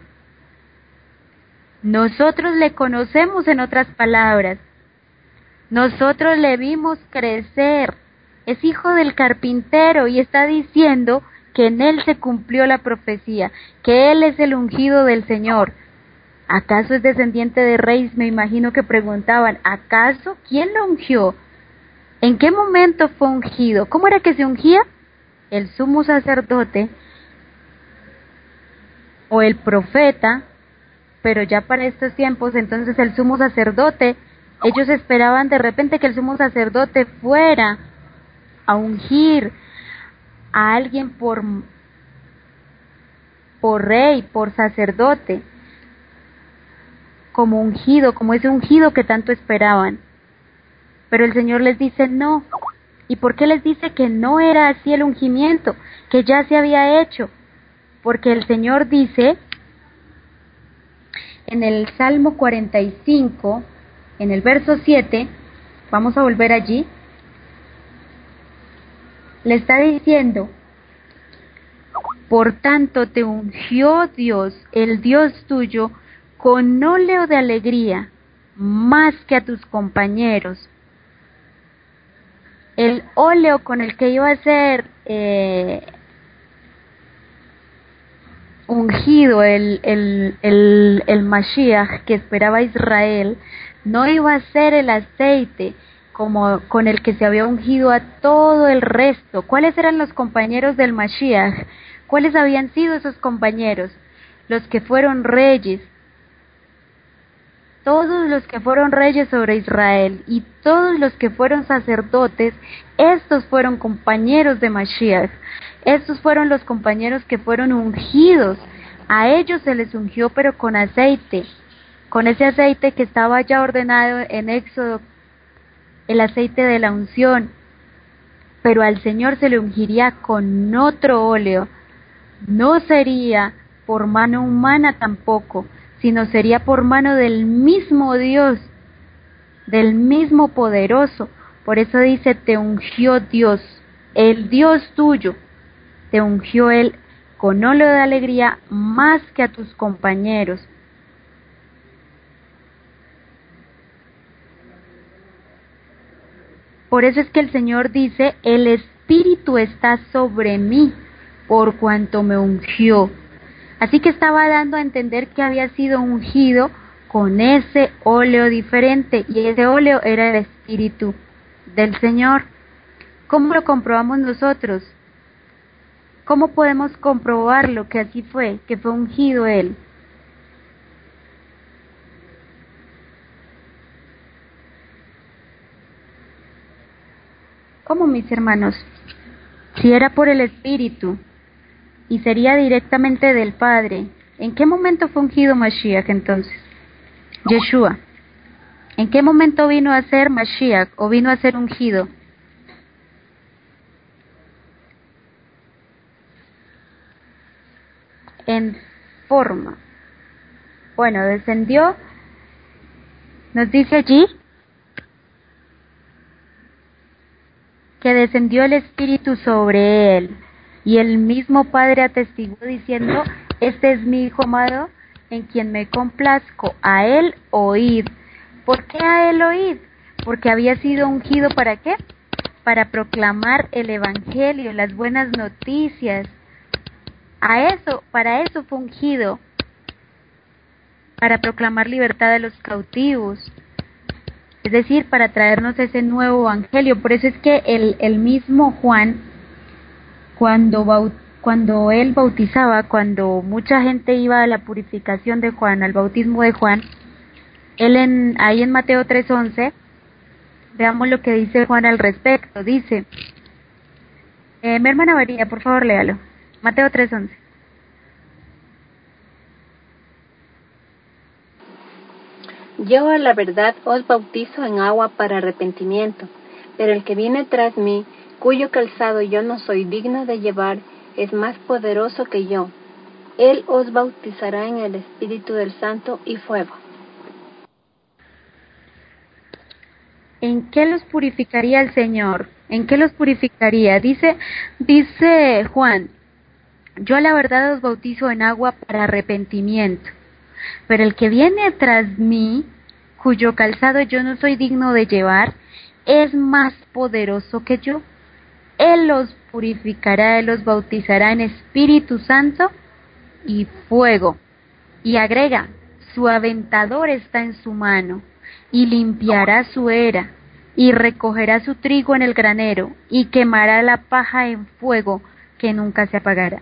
Nosotros le conocemos, en otras palabras. Nosotros le vimos crecer. Es hijo del carpintero, y está diciendo que en él se cumplió la profecía, que él es el ungido del Señor. ¿Acaso es descendiente de reyes? Me imagino que preguntaban, ¿acaso quién lo ungió? ¿En qué momento fue ungido? ¿Cómo era que se ungía? El sumo sacerdote o el profeta, pero ya para estos tiempos, entonces el sumo sacerdote, ellos esperaban de repente que el sumo sacerdote fuera a ungir a alguien por, por rey, por sacerdote, como ungido, como ese ungido que tanto esperaban. Pero el Señor les dice no. ¿Y por qué les dice que no era así el ungimiento? Que ya se había hecho. Porque el Señor dice en el Salmo cuarenta y cinco, en el verso siete, vamos a volver allí, le está diciendo, por tanto te ungió Dios, el Dios tuyo, con óleo de alegría, más que a tus compañeros. El óleo con el que iba a ser eh, ungido el, el, el, el Mashiach que esperaba Israel, no iba a ser el aceite como con el que se había ungido a todo el resto. ¿Cuáles eran los compañeros del Mashiach? ¿Cuáles habían sido esos compañeros? Los que fueron reyes, todos los que fueron reyes sobre Israel y todos los que fueron sacerdotes, estos fueron compañeros de Mashiach. Estos fueron los compañeros que fueron ungidos. A ellos se les ungió, pero con aceite, con ese aceite que estaba ya ordenado en Éxodo, el aceite de la unción. Pero al Señor se le ungiría con otro óleo. No sería por mano humana tampoco, sino sería por mano del mismo Dios, del mismo poderoso. Por eso dice, te ungió Dios, el Dios tuyo, te ungió Él con óleo de alegría más que a tus compañeros. Por eso es que el Señor dice, el Espíritu está sobre mí, por cuanto me ungió. Así que estaba dando a entender que había sido ungido con ese óleo diferente, y ese óleo era el Espíritu del Señor. ¿Cómo lo comprobamos nosotros? ¿Cómo podemos comprobarlo que así fue, que fue ungido Él? ¿Cómo, mis hermanos? Si era por el Espíritu y sería directamente del Padre, ¿en qué momento fue ungido Mashiach entonces? Yeshua. ¿En qué momento vino a ser Mashiach o vino a ser ungido? En forma. Bueno, descendió, nos dice allí que descendió el Espíritu sobre él, y el mismo Padre atestiguó diciendo, este es mi Hijo amado, en quien me complazco, a él oíd. ¿Por qué a él oíd? Porque había sido ungido, ¿para qué? Para proclamar el Evangelio, las buenas noticias. A eso, para eso fue ungido, para proclamar libertad a los cautivos, es decir, para traernos ese nuevo evangelio. Por eso es que el, el mismo Juan, cuando, baut, cuando él bautizaba, cuando mucha gente iba a la purificación de Juan, al bautismo de Juan, él en, ahí en Mateo tres once, veamos lo que dice Juan al respecto. Dice, eh, mi hermana María, por favor léalo, Mateo tres once. Yo a la verdad os bautizo en agua para arrepentimiento, pero el que viene tras mí, cuyo calzado yo no soy digno de llevar, es más poderoso que yo. Él os bautizará en el Espíritu del Santo y fuego. ¿En qué los purificaría el Señor? ¿En qué los purificaría? Dice, dice Juan, yo a la verdad os bautizo en agua para arrepentimiento, pero el que viene tras mí, cuyo calzado yo no soy digno de llevar, es más poderoso que yo. Él los purificará, Él los bautizará en Espíritu Santo y fuego. Y agrega, su aventador está en su mano, y limpiará su era, y recogerá su trigo en el granero, y quemará la paja en fuego que nunca se apagará.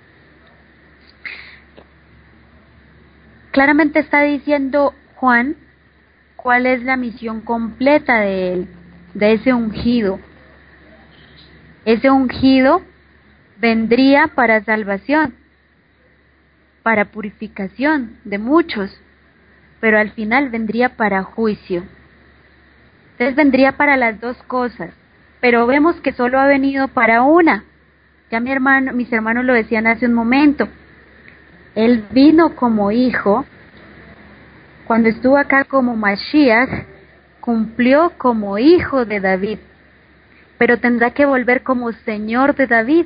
Claramente está diciendo Juan cuál es la misión completa de él, de ese ungido. Ese ungido vendría para salvación, para purificación de muchos, pero al final vendría para juicio. Entonces vendría para las dos cosas, pero vemos que solo ha venido para una. Ya mi hermano, mis hermanos lo decían hace un momento. Él vino como hijo, cuando estuvo acá como Mashiach, cumplió como hijo de David, pero tendrá que volver como Señor de David.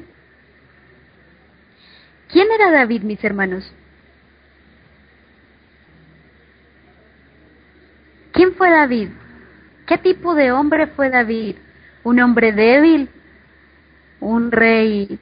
¿Quién era David, mis hermanos? ¿Quién fue David? ¿Qué tipo de hombre fue David? ¿Un hombre débil? ¿Un rey?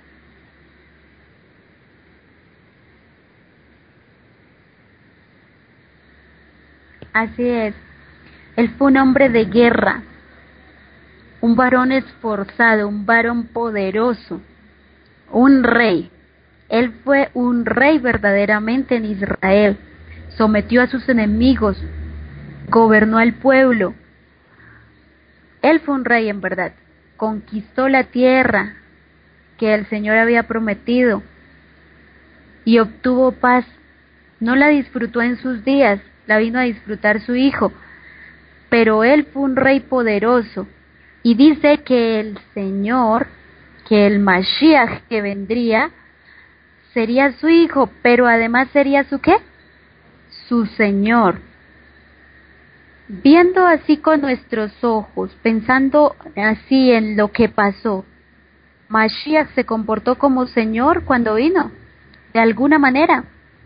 Así es. Él fue un hombre de guerra, un varón esforzado, un varón poderoso, un rey. Él fue un rey verdaderamente en Israel. Sometió a sus enemigos, gobernó al pueblo. Él fue un rey en verdad. Conquistó la tierra que el Señor había prometido y obtuvo paz. No la disfrutó en sus días, la vino a disfrutar su hijo, pero él fue un rey poderoso. Y dice que el Señor, que el Mashiach que vendría, sería su hijo, pero además sería su ¿qué? Su Señor. Viendo así con nuestros ojos, pensando así en lo que pasó, Mashiach se comportó como Señor cuando vino, de alguna manera,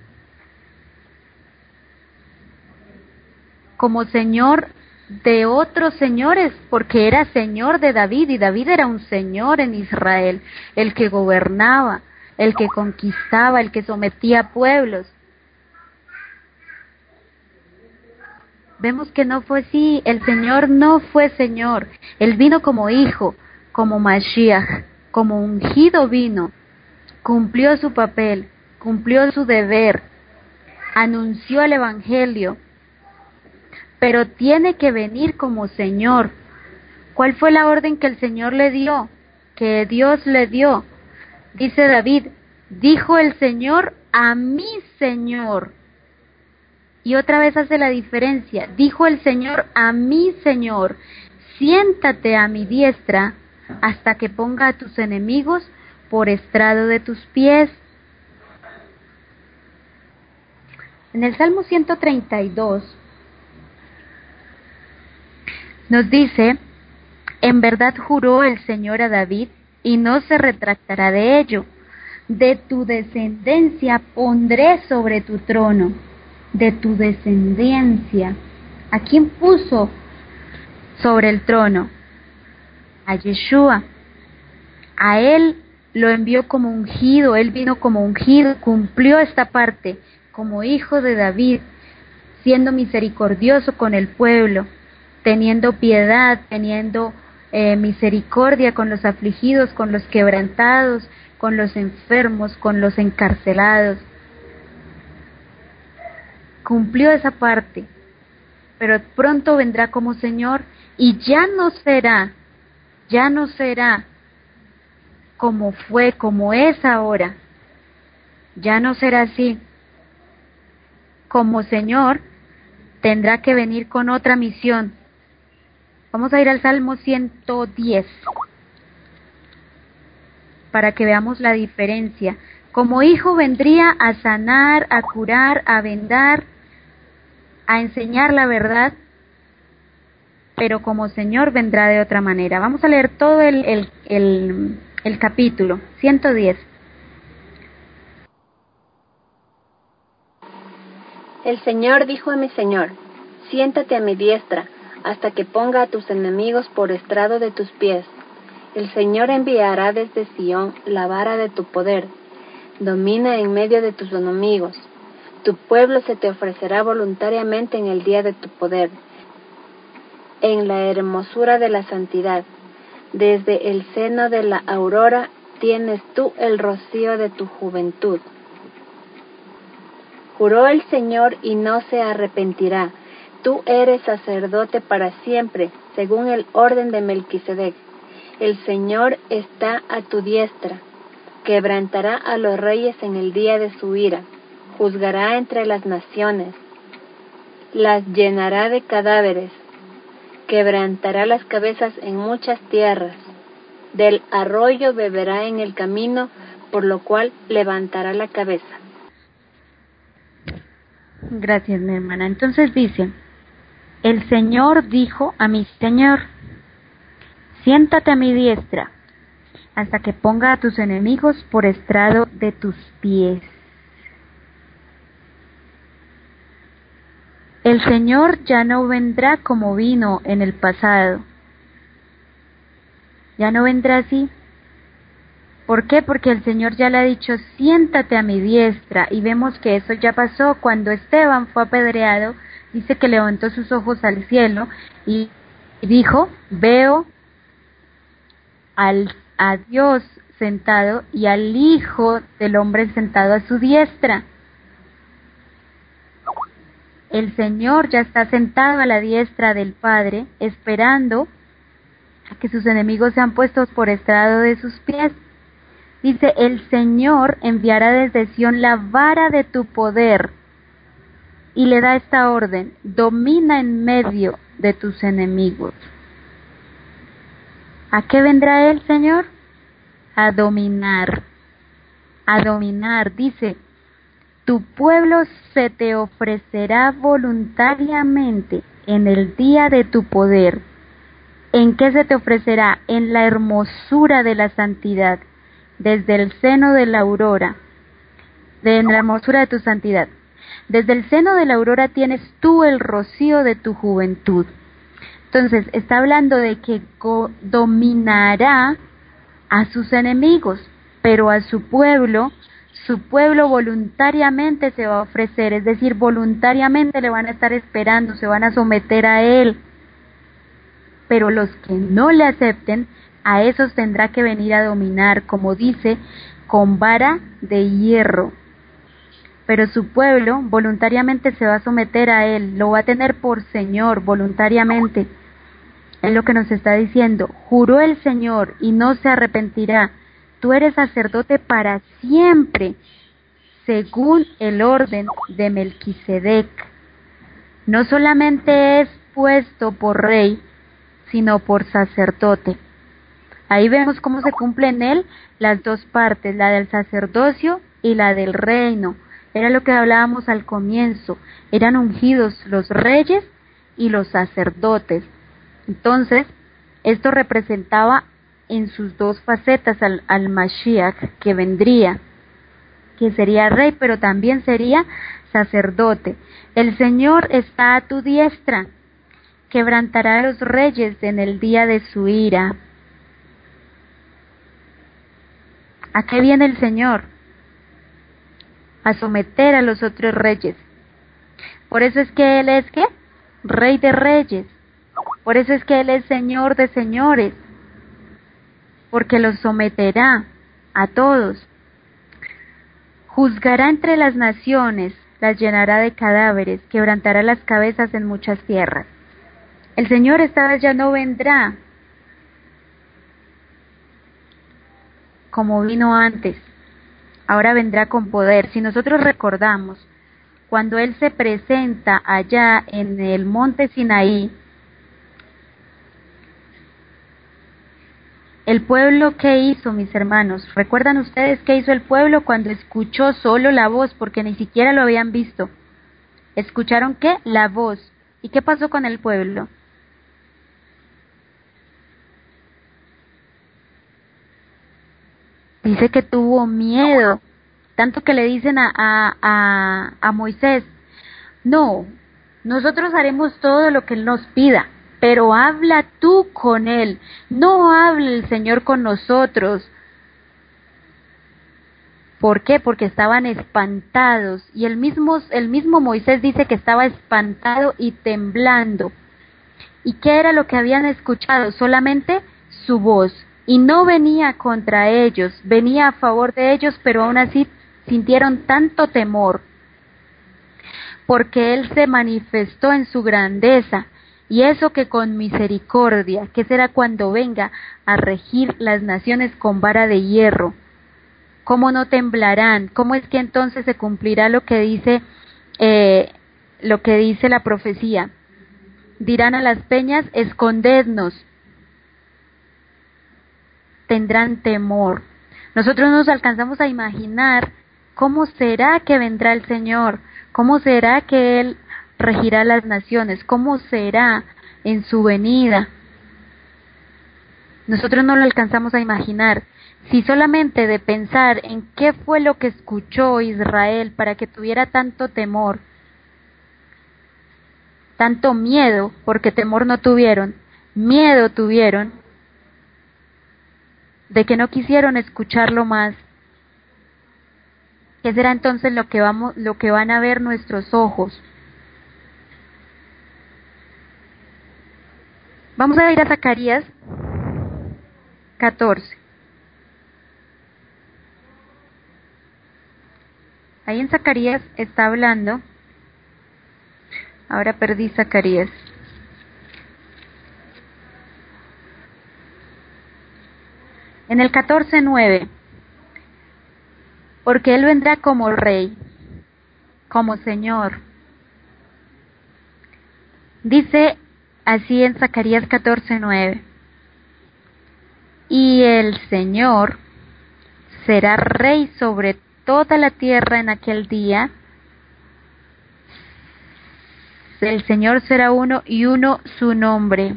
como Señor de otros señores, porque era Señor de David, y David era un Señor en Israel, el que gobernaba, el que conquistaba, el que sometía pueblos. Vemos que no fue así, el Señor no fue Señor, Él vino como hijo, como Mashiach, como ungido vino, cumplió su papel, cumplió su deber, anunció el Evangelio, pero tiene que venir como Señor. ¿Cuál fue la orden que el Señor le dio? Que Dios le dio. Dice David, dijo el Señor a mi Señor. Y otra vez hace la diferencia. Dijo el Señor a mi Señor, siéntate a mi diestra hasta que ponga a tus enemigos por estrado de tus pies. En el Salmo ciento treinta y dos nos dice, en verdad juró el Señor a David y no se retractará de ello. De tu descendencia pondré sobre tu trono. De tu descendencia. ¿A quién puso sobre el trono? A Yeshua. A él lo envió como ungido, él vino como ungido, cumplió esta parte como hijo de David, siendo misericordioso con el pueblo, teniendo piedad, teniendo eh, misericordia con los afligidos, con los quebrantados, con los enfermos, con los encarcelados. Cumplió esa parte, pero pronto vendrá como Señor y ya no será, ya no será como fue, como es ahora. Ya no será así. Como Señor tendrá que venir con otra misión. Vamos a ir al Salmo ciento diez para que veamos la diferencia. Como hijo vendría a sanar, a curar, a vendar, a enseñar la verdad, pero como Señor vendrá de otra manera. Vamos a leer todo el, el, el, el capítulo, ciento diez. El Señor dijo a mi Señor, siéntate a mi diestra, hasta que ponga a tus enemigos por estrado de tus pies. El Señor enviará desde Sión la vara de tu poder. Domina en medio de tus enemigos. Tu pueblo se te ofrecerá voluntariamente en el día de tu poder, en la hermosura de la santidad. Desde el seno de la aurora tienes tú el rocío de tu juventud. Juró el Señor y no se arrepentirá. Tú eres sacerdote para siempre, según el orden de Melquisedec. El Señor está a tu diestra. Quebrantará a los reyes en el día de su ira. Juzgará entre las naciones. Las llenará de cadáveres. Quebrantará las cabezas en muchas tierras. Del arroyo beberá en el camino, por lo cual levantará la cabeza. Gracias, mi hermana. Entonces dice, el Señor dijo a mi Señor, siéntate a mi diestra, hasta que ponga a tus enemigos por estrado de tus pies. El Señor ya no vendrá como vino en el pasado. Ya no vendrá así. ¿Por qué? Porque el Señor ya le ha dicho, siéntate a mi diestra, y vemos que eso ya pasó cuando Esteban fue apedreado. Dice que levantó sus ojos al cielo y dijo, veo al, a Dios sentado y al Hijo del Hombre sentado a su diestra. El Señor ya está sentado a la diestra del Padre, esperando a que sus enemigos sean puestos por estrado de sus pies. Dice, el Señor enviará desde Sión la vara de tu poder, y le da esta orden, domina en medio de tus enemigos. ¿A qué vendrá el Señor? A dominar, a dominar. Dice, tu pueblo se te ofrecerá voluntariamente en el día de tu poder. ¿En qué se te ofrecerá? En la hermosura de la santidad, desde el seno de la aurora, de en la hermosura de tu santidad. Desde el seno de la aurora tienes tú el rocío de tu juventud. Entonces, está hablando de que dominará a sus enemigos, pero a su pueblo, su pueblo voluntariamente se va a ofrecer, es decir, voluntariamente le van a estar esperando, se van a someter a él. Pero los que no le acepten, a esos tendrá que venir a dominar, como dice, con vara de hierro. Pero su pueblo voluntariamente se va a someter a él, lo va a tener por Señor voluntariamente. Es lo que nos está diciendo. Juró el Señor y no se arrepentirá. Tú eres sacerdote para siempre, según el orden de Melquisedec. No solamente es puesto por rey, sino por sacerdote. Ahí vemos cómo se cumple en él las dos partes, la del sacerdocio y la del reino. Era lo que hablábamos al comienzo, eran ungidos los reyes y los sacerdotes. Entonces, esto representaba en sus dos facetas al, al Mashiach que vendría, que sería rey, pero también sería sacerdote. El Señor está a tu diestra, quebrantará a los reyes en el día de su ira. ¿A qué viene el Señor? A someter a los otros reyes. Por eso es que Él es, ¿qué? Rey de reyes. Por eso es que Él es Señor de señores. Porque los someterá a todos. Juzgará entre las naciones, las llenará de cadáveres, quebrantará las cabezas en muchas tierras. El Señor esta vez ya no vendrá como vino antes. Ahora vendrá con poder. Si nosotros recordamos, cuando Él se presenta allá en el monte Sinaí, el pueblo, ¿qué hizo, mis hermanos? ¿Recuerdan ustedes qué hizo el pueblo cuando escuchó solo la voz? Porque ni siquiera lo habían visto. ¿Escucharon qué? La voz. ¿Y qué pasó con el pueblo? Dice que tuvo miedo, tanto que le dicen a, a, a, a Moisés, no, nosotros haremos todo lo que Él nos pida, pero habla tú con él, no hable el Señor con nosotros. ¿Por qué? Porque estaban espantados, y el mismo, el mismo Moisés dice que estaba espantado y temblando. ¿Y qué era lo que habían escuchado? Solamente su voz, y no venía contra ellos, venía a favor de ellos, pero aún así sintieron tanto temor, porque él se manifestó en su grandeza, y eso que con misericordia, que será cuando venga a regir las naciones con vara de hierro. ¿Cómo no temblarán? ¿Cómo es que entonces se cumplirá lo que dice, eh, lo que dice la profecía? Dirán a las peñas, escondednos. Tendrán temor. Nosotros nos alcanzamos a imaginar cómo será que vendrá el Señor, cómo será que Él regirá las naciones, cómo será en su venida. Nosotros no lo alcanzamos a imaginar. Si solamente de pensar en qué fue lo que escuchó Israel para que tuviera tanto temor, tanto miedo, porque temor no tuvieron, miedo tuvieron, de que no quisieron escucharlo más. ¿Qué será entonces lo que vamos, lo que van a ver nuestros ojos? Vamos a ir a Zacarías catorce. Ahí en Zacarías está hablando. Ahora perdí Zacarías. En el catorce nueve. Porque Él vendrá como Rey, como Señor. Dice así en Zacarías catorce nueve. Y el Señor será Rey sobre toda la tierra en aquel día. El Señor será uno y uno su nombre.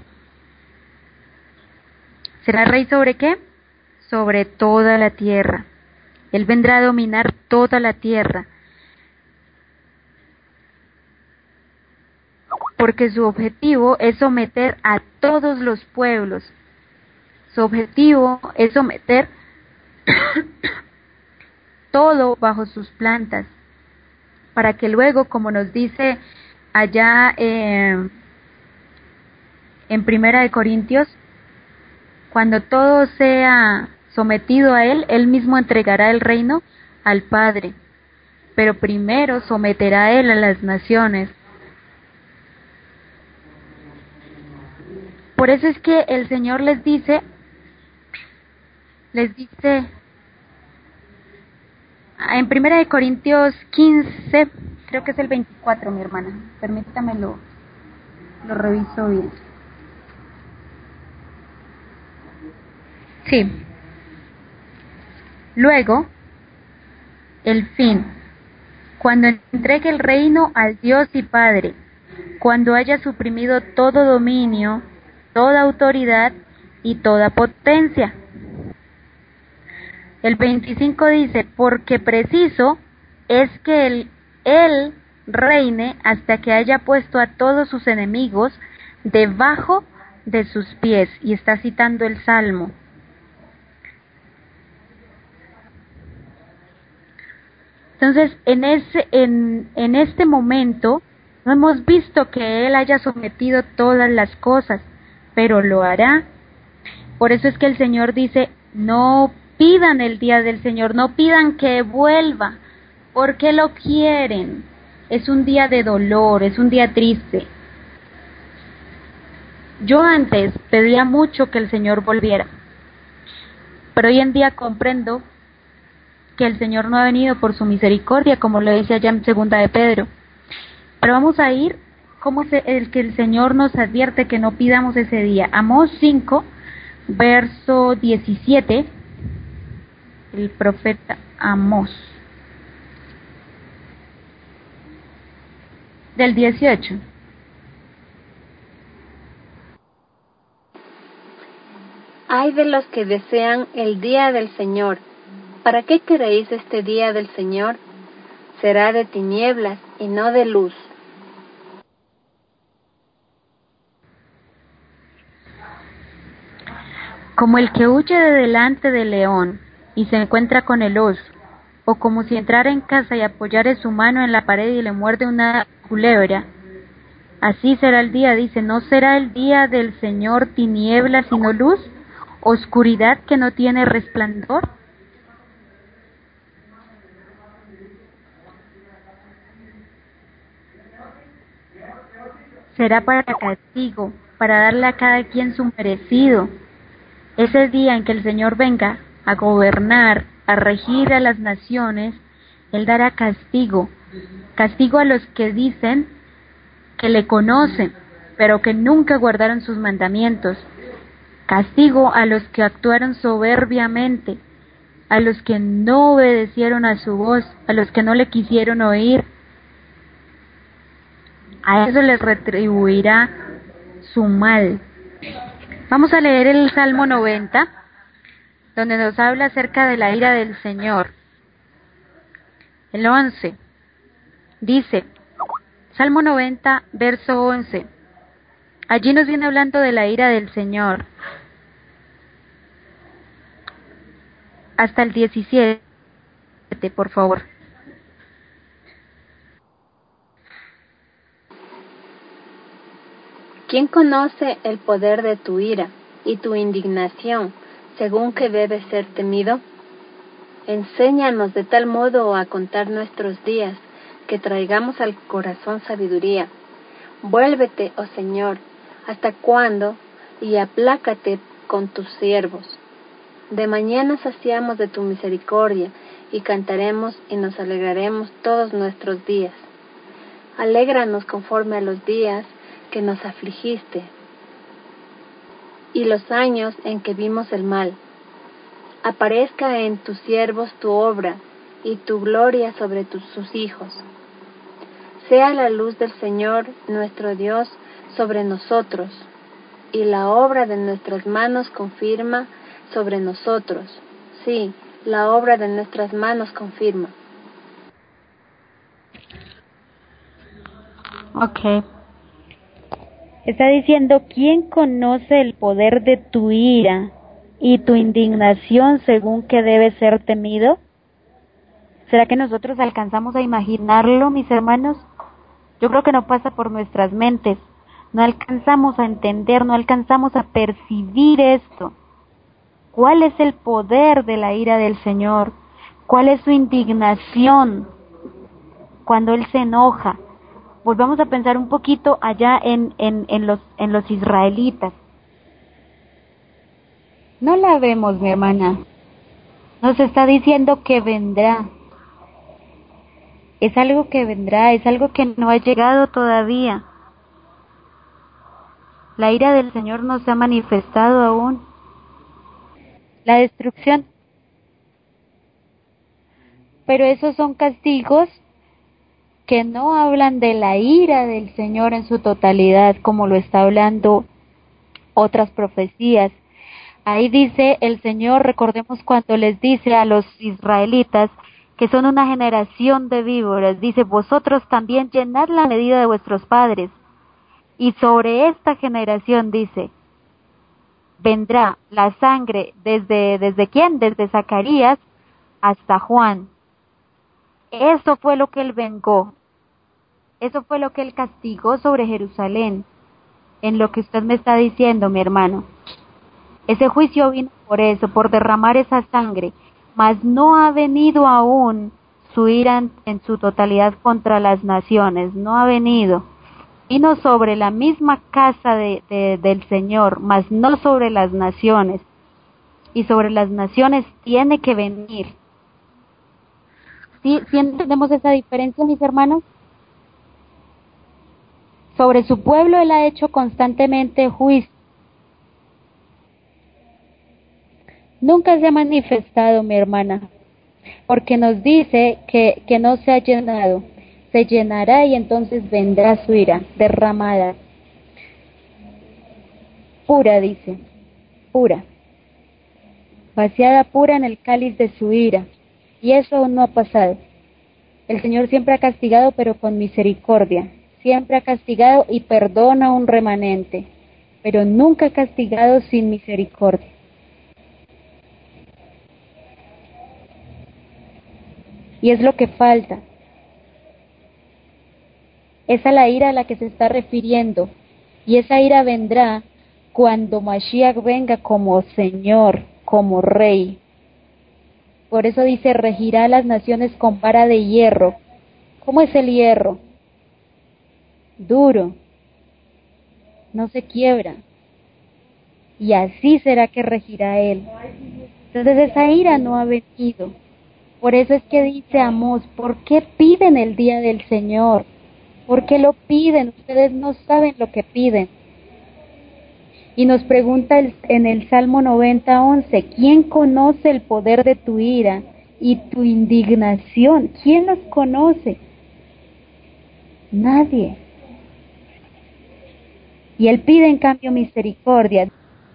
¿Será Rey sobre qué? Sobre toda la tierra. Él vendrá a dominar toda la tierra. Porque su objetivo es someter a todos los pueblos. Su objetivo es someter todo bajo sus plantas, para que luego, como nos dice allá eh, en Primera de Corintios, cuando todo sea sometido a Él, Él mismo entregará el reino al Padre, pero primero someterá a Él a las naciones. Por eso es que el Señor les dice, les dice, en Primera de Corintios quince, creo que es el veinticuatro, mi hermana, permítame lo, lo reviso bien. Sí. Luego, el fin, cuando entregue el reino al Dios y Padre, cuando haya suprimido todo dominio, toda autoridad y toda potencia. El veinticinco dice, porque preciso es que él, él reine hasta que haya puesto a todos sus enemigos debajo de sus pies. Y está citando el Salmo. Entonces, en, ese, en, en este momento, no hemos visto que Él haya sometido todas las cosas, pero lo hará. Por eso es que el Señor dice, no pidan el día del Señor, no pidan que vuelva, porque lo quieren. Es un día de dolor, es un día triste. Yo antes pedía mucho que el Señor volviera, pero hoy en día comprendo que el Señor no ha venido por su misericordia, como lo dice allá en segunda de Pedro. Pero vamos a ir como se, el que el Señor nos advierte que no pidamos ese día. Amós cinco, verso diecisiete, el profeta Amós. Del dieciocho. Ay de los que desean el día del Señor. ¿Para qué queréis este día del Señor? Será de tinieblas y no de luz. Como el que huye de delante del león y se encuentra con el oso, o como si entrara en casa y apoyare su mano en la pared y le muerde una culebra. Así será el día, dice, ¿no será el día del Señor tiniebla sino luz, oscuridad que no tiene resplandor? Será para castigo, para darle a cada quien su merecido. Es el día en que el Señor venga a gobernar, a regir a las naciones. Él dará castigo, castigo a los que dicen que le conocen, pero que nunca guardaron sus mandamientos. Castigo a los que actuaron soberbiamente, a los que no obedecieron a su voz, a los que no le quisieron oír. A eso les retribuirá su mal. Vamos a leer el Salmo noventa, donde nos habla acerca de la ira del Señor. El once dice, Salmo noventa, verso once. Allí nos viene hablando de la ira del Señor. Hasta el diecisiete, por favor. ¿Quién conoce el poder de tu ira y tu indignación, según que debe ser temido? Enséñanos de tal modo a contar nuestros días, que traigamos al corazón sabiduría. Vuélvete, oh Señor, ¿hasta cuándo? Y aplácate con tus siervos. De mañana saciamos de tu misericordia, y cantaremos y nos alegraremos todos nuestros días. Alégranos conforme a los días que nos afligiste, y los años en que vimos el mal. Aparezca en tus siervos tu obra, y tu gloria sobre tus, sus hijos. Sea la luz del Señor nuestro Dios sobre nosotros, y la obra de nuestras manos confirma sobre nosotros. Sí, la obra de nuestras manos confirma. Ok. Está diciendo, ¿quién conoce el poder de tu ira y tu indignación según que debe ser temido? ¿Será que nosotros alcanzamos a imaginarlo, mis hermanos? Yo creo que no pasa por nuestras mentes. No alcanzamos a entender, no alcanzamos a percibir esto. ¿Cuál es el poder de la ira del Señor? ¿Cuál es su indignación cuando Él se enoja? Volvamos a pensar un poquito allá en, en, en, los, en los israelitas. No la vemos, mi hermana. Nos está diciendo que vendrá. Es algo que vendrá, es algo que no ha llegado todavía. La ira del Señor no se ha manifestado aún. La destrucción. Pero esos son castigos que no hablan de la ira del Señor en su totalidad, como lo está hablando otras profecías. Ahí dice el Señor, recordemos cuando les dice a los israelitas que son una generación de víboras, dice, vosotros también llenad la medida de vuestros padres. Y sobre esta generación dice, vendrá la sangre desde, ¿desde quién? Desde Zacarías hasta Juan. Eso fue lo que él vengó. Eso fue lo que él castigó sobre Jerusalén, en lo que usted me está diciendo, mi hermano. Ese juicio vino por eso, por derramar esa sangre, mas no ha venido aún su ira en, en su totalidad contra las naciones, no ha venido. Vino sobre la misma casa de, de, del Señor, mas no sobre las naciones. Y sobre las naciones tiene que venir. ¿Sí, sí entendemos esa diferencia, mis hermanos? Sobre su pueblo Él ha hecho constantemente juicio. Nunca se ha manifestado, mi hermana, porque nos dice que, que no se ha llenado. Se llenará y entonces vendrá su ira derramada. Pura, dice, pura. Vaciada pura en el cáliz de su ira. Y eso aún no ha pasado. El Señor siempre ha castigado, pero con misericordia. Siempre ha castigado y perdona a un remanente, pero nunca ha castigado sin misericordia. y es lo que falta. Es a la ira a la que se está refiriendo, y esa ira vendrá cuando Mashiach venga como Señor, como Rey. Por eso dice, regirá a las naciones con vara de hierro. ¿Cómo es el hierro? Duro, no se quiebra, y así será que regirá él. Entonces esa ira no ha venido. Por eso es que dice Amós, ¿por qué piden el día del Señor? ¿Por qué lo piden? Ustedes no saben lo que piden. Y nos pregunta el, en el Salmo noventa, once, ¿quién conoce el poder de tu ira y tu indignación? ¿Quién los conoce? Nadie. Y Él pide en cambio misericordia.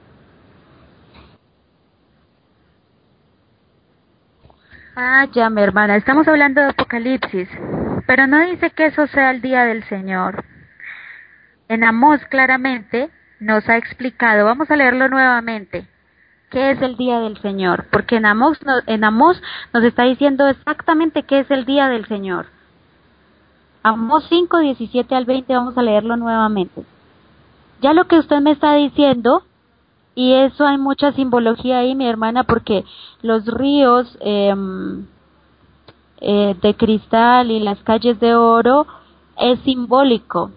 Ah, ya, mi hermana, estamos hablando de Apocalipsis, pero no dice que eso sea el día del Señor. En Amós claramente nos ha explicado, vamos a leerlo nuevamente, qué es el día del Señor, porque en Amós, no, en Amós nos está diciendo exactamente qué es el día del Señor. Amós cinco, diecisiete al veinte, vamos a leerlo nuevamente. Ya lo que usted me está diciendo, y eso hay mucha simbología ahí, mi hermana, porque los ríos eh, eh, de cristal y las calles de oro es simbólico.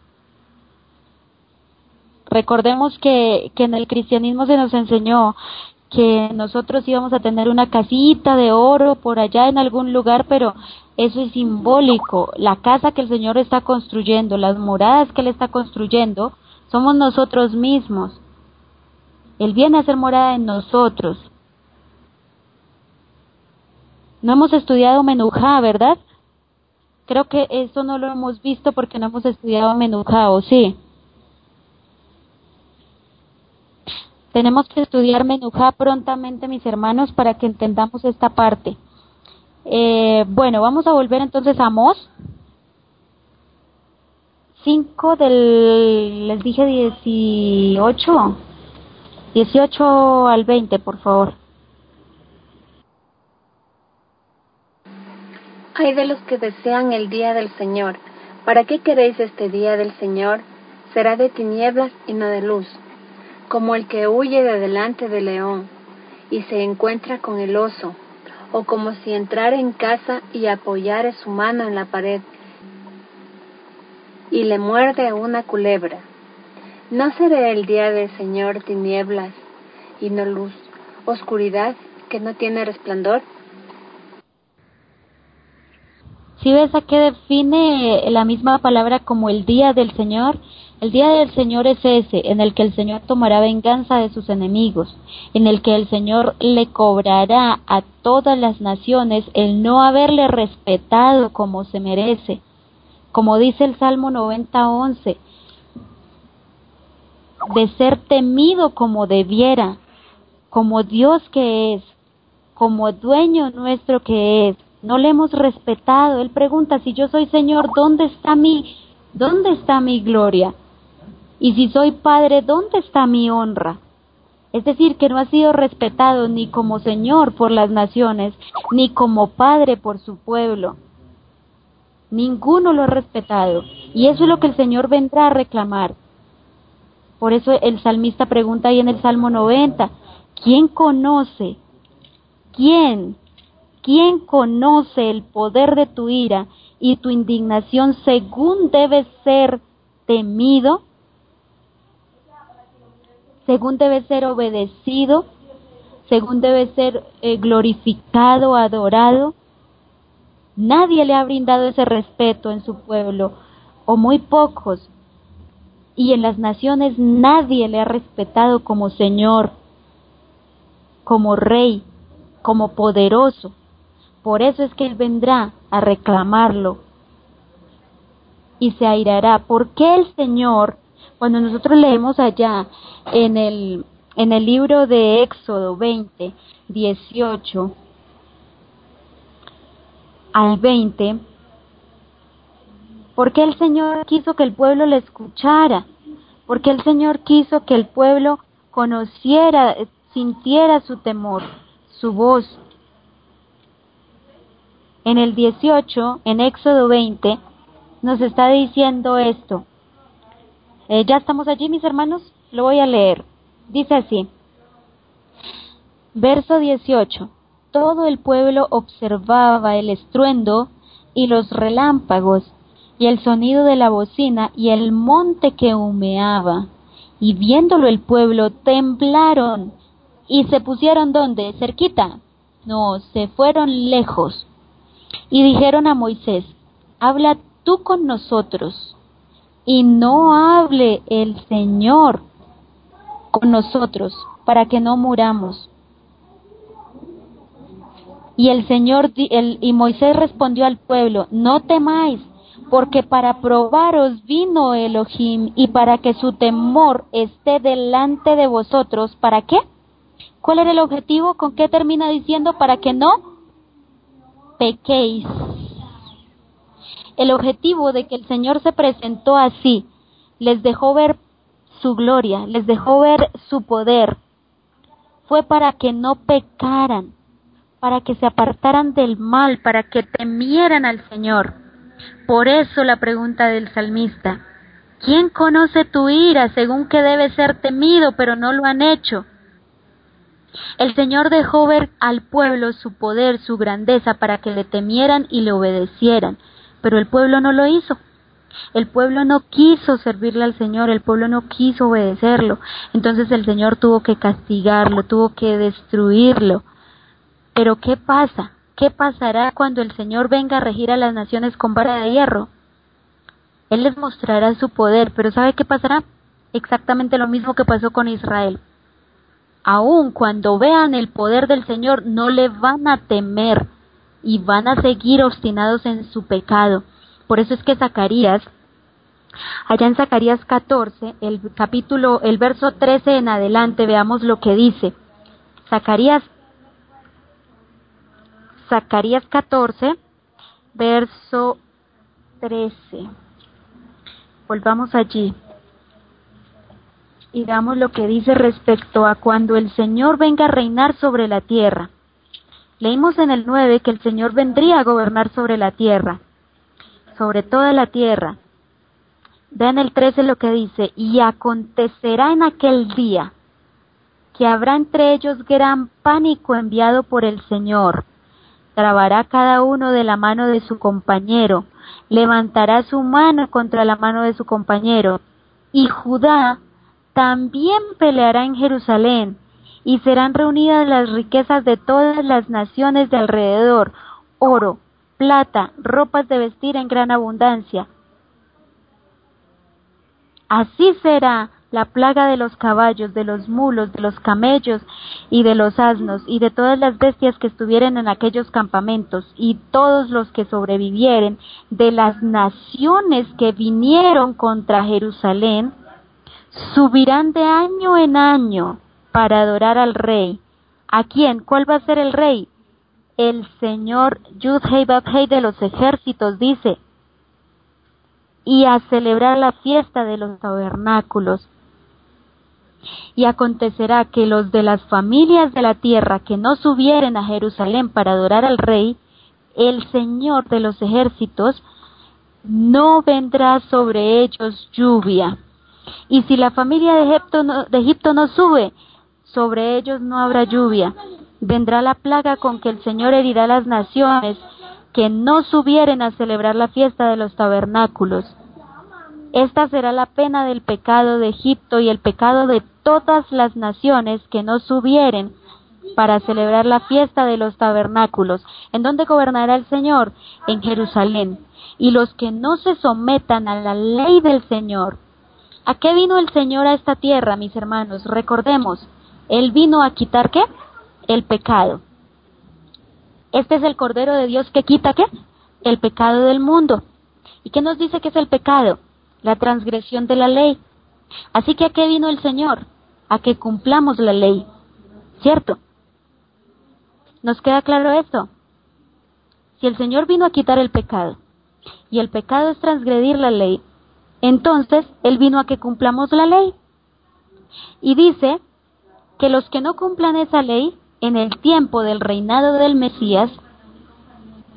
Recordemos que, que en el cristianismo se nos enseñó que nosotros íbamos a tener una casita de oro por allá en algún lugar, pero eso es simbólico. La casa que el Señor está construyendo, las moradas que Él está construyendo, somos nosotros mismos. Él viene a hacer morada en nosotros. No hemos estudiado Menujá, ¿verdad? Creo que eso no lo hemos visto porque no hemos estudiado Menujá, ¿o sí? Tenemos que estudiar Menujá prontamente, mis hermanos, para que entendamos esta parte. Eh, bueno, vamos a volver entonces a Amós. cinco del, les dije dieciocho. dieciocho al veinte, por favor. Ay de los que desean el día del Señor. ¿Para qué queréis este día del Señor? Será de tinieblas y no de luz, como el que huye de delante del león y se encuentra con el oso, o como si entrara en casa y apoyare su mano en la pared y le muerde una culebra. ¿No será el día del Señor tinieblas y no luz, oscuridad que no tiene resplandor? Si ves a qué define la misma palabra como el día del Señor, el día del Señor es ese, en el que el Señor tomará venganza de sus enemigos, en el que el Señor le cobrará a todas las naciones el no haberle respetado como se merece. Como dice el Salmo noventa, once, de ser temido como debiera, como Dios que es, como dueño nuestro que es. No le hemos respetado. Él pregunta, si yo soy Señor, ¿dónde está mi, dónde está mi gloria? Y si soy Padre, ¿dónde está mi honra? Es decir, que no ha sido respetado ni como Señor por las naciones, ni como Padre por su pueblo. Ninguno lo ha respetado. Y eso es lo que el Señor vendrá a reclamar. Por eso el salmista pregunta ahí en el Salmo noventa, ¿quién conoce? ¿Quién? ¿Quién conoce el poder de tu ira y tu indignación según debe ser temido? Según debe ser obedecido, según debe ser eh, glorificado, adorado. Nadie le ha brindado ese respeto en su pueblo, o muy pocos. Y en las naciones nadie le ha respetado como Señor, como Rey, como poderoso. Por eso es que Él vendrá a reclamarlo y se airará. ¿Por qué el Señor, cuando nosotros leemos allá en el, en el libro de Éxodo veinte, dieciocho al veinte, por qué el Señor quiso que el pueblo le escuchara? ¿Por qué el Señor quiso que el pueblo conociera, sintiera su temor, su voz? en el dieciocho, en Éxodo veinte, nos está diciendo esto. Eh, ¿Ya estamos allí, mis hermanos? Lo voy a leer. Dice así, verso dieciocho. Todo el pueblo observaba el estruendo y los relámpagos y el sonido de la bocina y el monte que humeaba. Y viéndolo el pueblo temblaron y se pusieron ¿dónde? Cerquita. No, se fueron lejos. Y dijeron a Moisés, habla tú con nosotros y no hable el Señor con nosotros para que no muramos. Y el Señor el, y Moisés respondió al pueblo, no temáis, porque para probaros vino Elohim y para que su temor esté delante de vosotros. ¿Para qué? ¿Cuál era el objetivo? ¿Con qué termina diciendo? Para que no pequéis. El objetivo de que el Señor se presentó así, les dejó ver su gloria, les dejó ver su poder, fue para que no pecaran, para que se apartaran del mal, para que temieran al Señor. Por eso la pregunta del salmista, ¿quién conoce tu ira según que debe ser temido, pero no lo han hecho? El Señor dejó ver al pueblo su poder, su grandeza, para que le temieran y le obedecieran, pero el pueblo no lo hizo. El pueblo no quiso servirle al Señor, el pueblo no quiso obedecerlo. Entonces el Señor tuvo que castigarlo, tuvo que destruirlo. Pero ¿qué pasa? ¿Qué pasará cuando el Señor venga a regir a las naciones con vara de hierro? Él les mostrará su poder, pero ¿sabe qué pasará? Exactamente lo mismo que pasó con Israel. Aun cuando vean el poder del Señor, no le van a temer y van a seguir obstinados en su pecado. Por eso es que Zacarías, allá en Zacarías catorce, el capítulo, el verso trece en adelante, veamos lo que dice. Zacarías, Zacarías catorce, verso trece. Volvamos allí y veamos lo que dice respecto a cuando el Señor venga a reinar sobre la tierra. Leímos en el nueve que el Señor vendría a gobernar sobre la tierra, sobre toda la tierra. Vean el trece lo que dice, y acontecerá en aquel día que habrá entre ellos gran pánico enviado por el Señor. Trabará cada uno de la mano de su compañero, levantará su mano contra la mano de su compañero, y Judá también peleará en Jerusalén, y serán reunidas las riquezas de todas las naciones de alrededor, oro, plata, ropas de vestir en gran abundancia. Así será la plaga de los caballos, de los mulos, de los camellos y de los asnos, y de todas las bestias que estuvieren en aquellos campamentos, y todos los que sobrevivieren de las naciones que vinieron contra Jerusalén, subirán de año en año para adorar al rey. ¿A quién? ¿Cuál va a ser el rey? El Señor Yud-Hei Vav-Hei de los ejércitos, dice, y a celebrar la fiesta de los tabernáculos. Y acontecerá que los de las familias de la tierra que no subieren a Jerusalén para adorar al rey, el Señor de los ejércitos no vendrá sobre ellos lluvia. Y si la familia de Egipto no, de Egipto no sube, sobre ellos no habrá lluvia. Vendrá la plaga con que el Señor herirá las naciones que no subieren a celebrar la fiesta de los tabernáculos. Esta será la pena del pecado de Egipto y el pecado de todas las naciones que no subieren para celebrar la fiesta de los tabernáculos. ¿En dónde gobernará el Señor? En Jerusalén. Y los que no se sometan a la ley del Señor. ¿A qué vino el Señor a esta tierra, mis hermanos? Recordemos, Él vino a quitar ¿qué? El pecado. Este es el Cordero de Dios que quita ¿qué? El pecado del mundo. ¿Y qué nos dice que es el pecado? La transgresión de la ley. Así que ¿a qué vino el Señor? A que cumplamos la ley, ¿cierto? ¿Nos queda claro esto? Si el Señor vino a quitar el pecado, y el pecado es transgredir la ley, entonces Él vino a que cumplamos la ley. Y dice que los que no cumplan esa ley, en el tiempo del reinado del Mesías,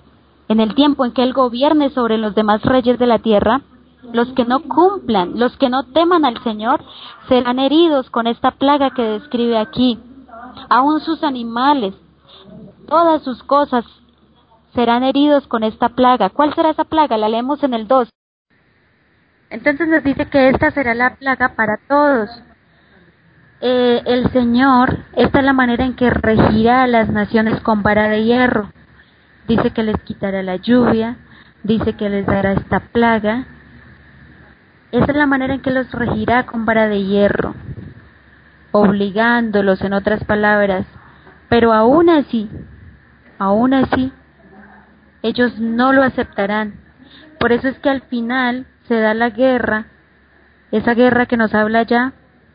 en el tiempo en que Él gobierne sobre los demás reyes de la tierra, los que no cumplan, los que no teman al Señor, serán heridos con esta plaga que describe aquí. Aún sus animales, todas sus cosas, serán heridos con esta plaga. ¿Cuál será esa plaga? La leemos en el dos. Entonces nos dice que esta será la plaga para todos. Eh, el Señor, esta es la manera en que regirá a las naciones con vara de hierro. Dice que les quitará la lluvia, dice que les dará esta plaga. Esa es la manera en que los regirá con vara de hierro, obligándolos, en otras palabras. Pero aún así, aún así, ellos no lo aceptarán. Por eso es que al final se da la guerra, esa guerra que nos habla ya,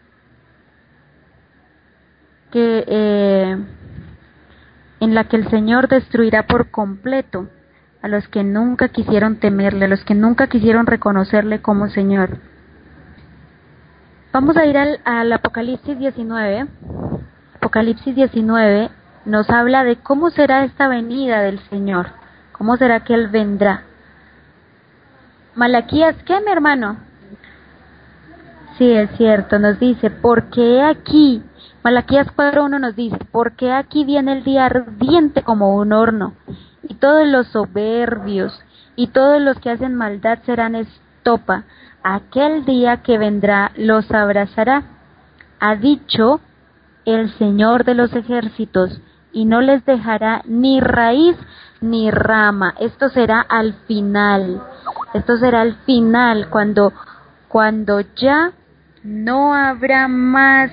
que eh, en la que el Señor destruirá por completo a los que nunca quisieron temerle, a los que nunca quisieron reconocerle como Señor. Vamos a ir al, al Apocalipsis diecinueve. Apocalipsis diecinueve nos habla de cómo será esta venida del Señor, cómo será que Él vendrá. Malaquías, ¿qué, mi hermano? Sí, es cierto, nos dice, porque aquí, Malaquías cuatro uno nos dice, porque aquí viene el día ardiente como un horno, y todos los soberbios, y todos los que hacen maldad serán estopa, aquel día que vendrá los abrazará, ha dicho el Señor de los ejércitos, y no les dejará ni raíz ni rama. Esto será al final, esto será al final, cuando, cuando ya no habrá más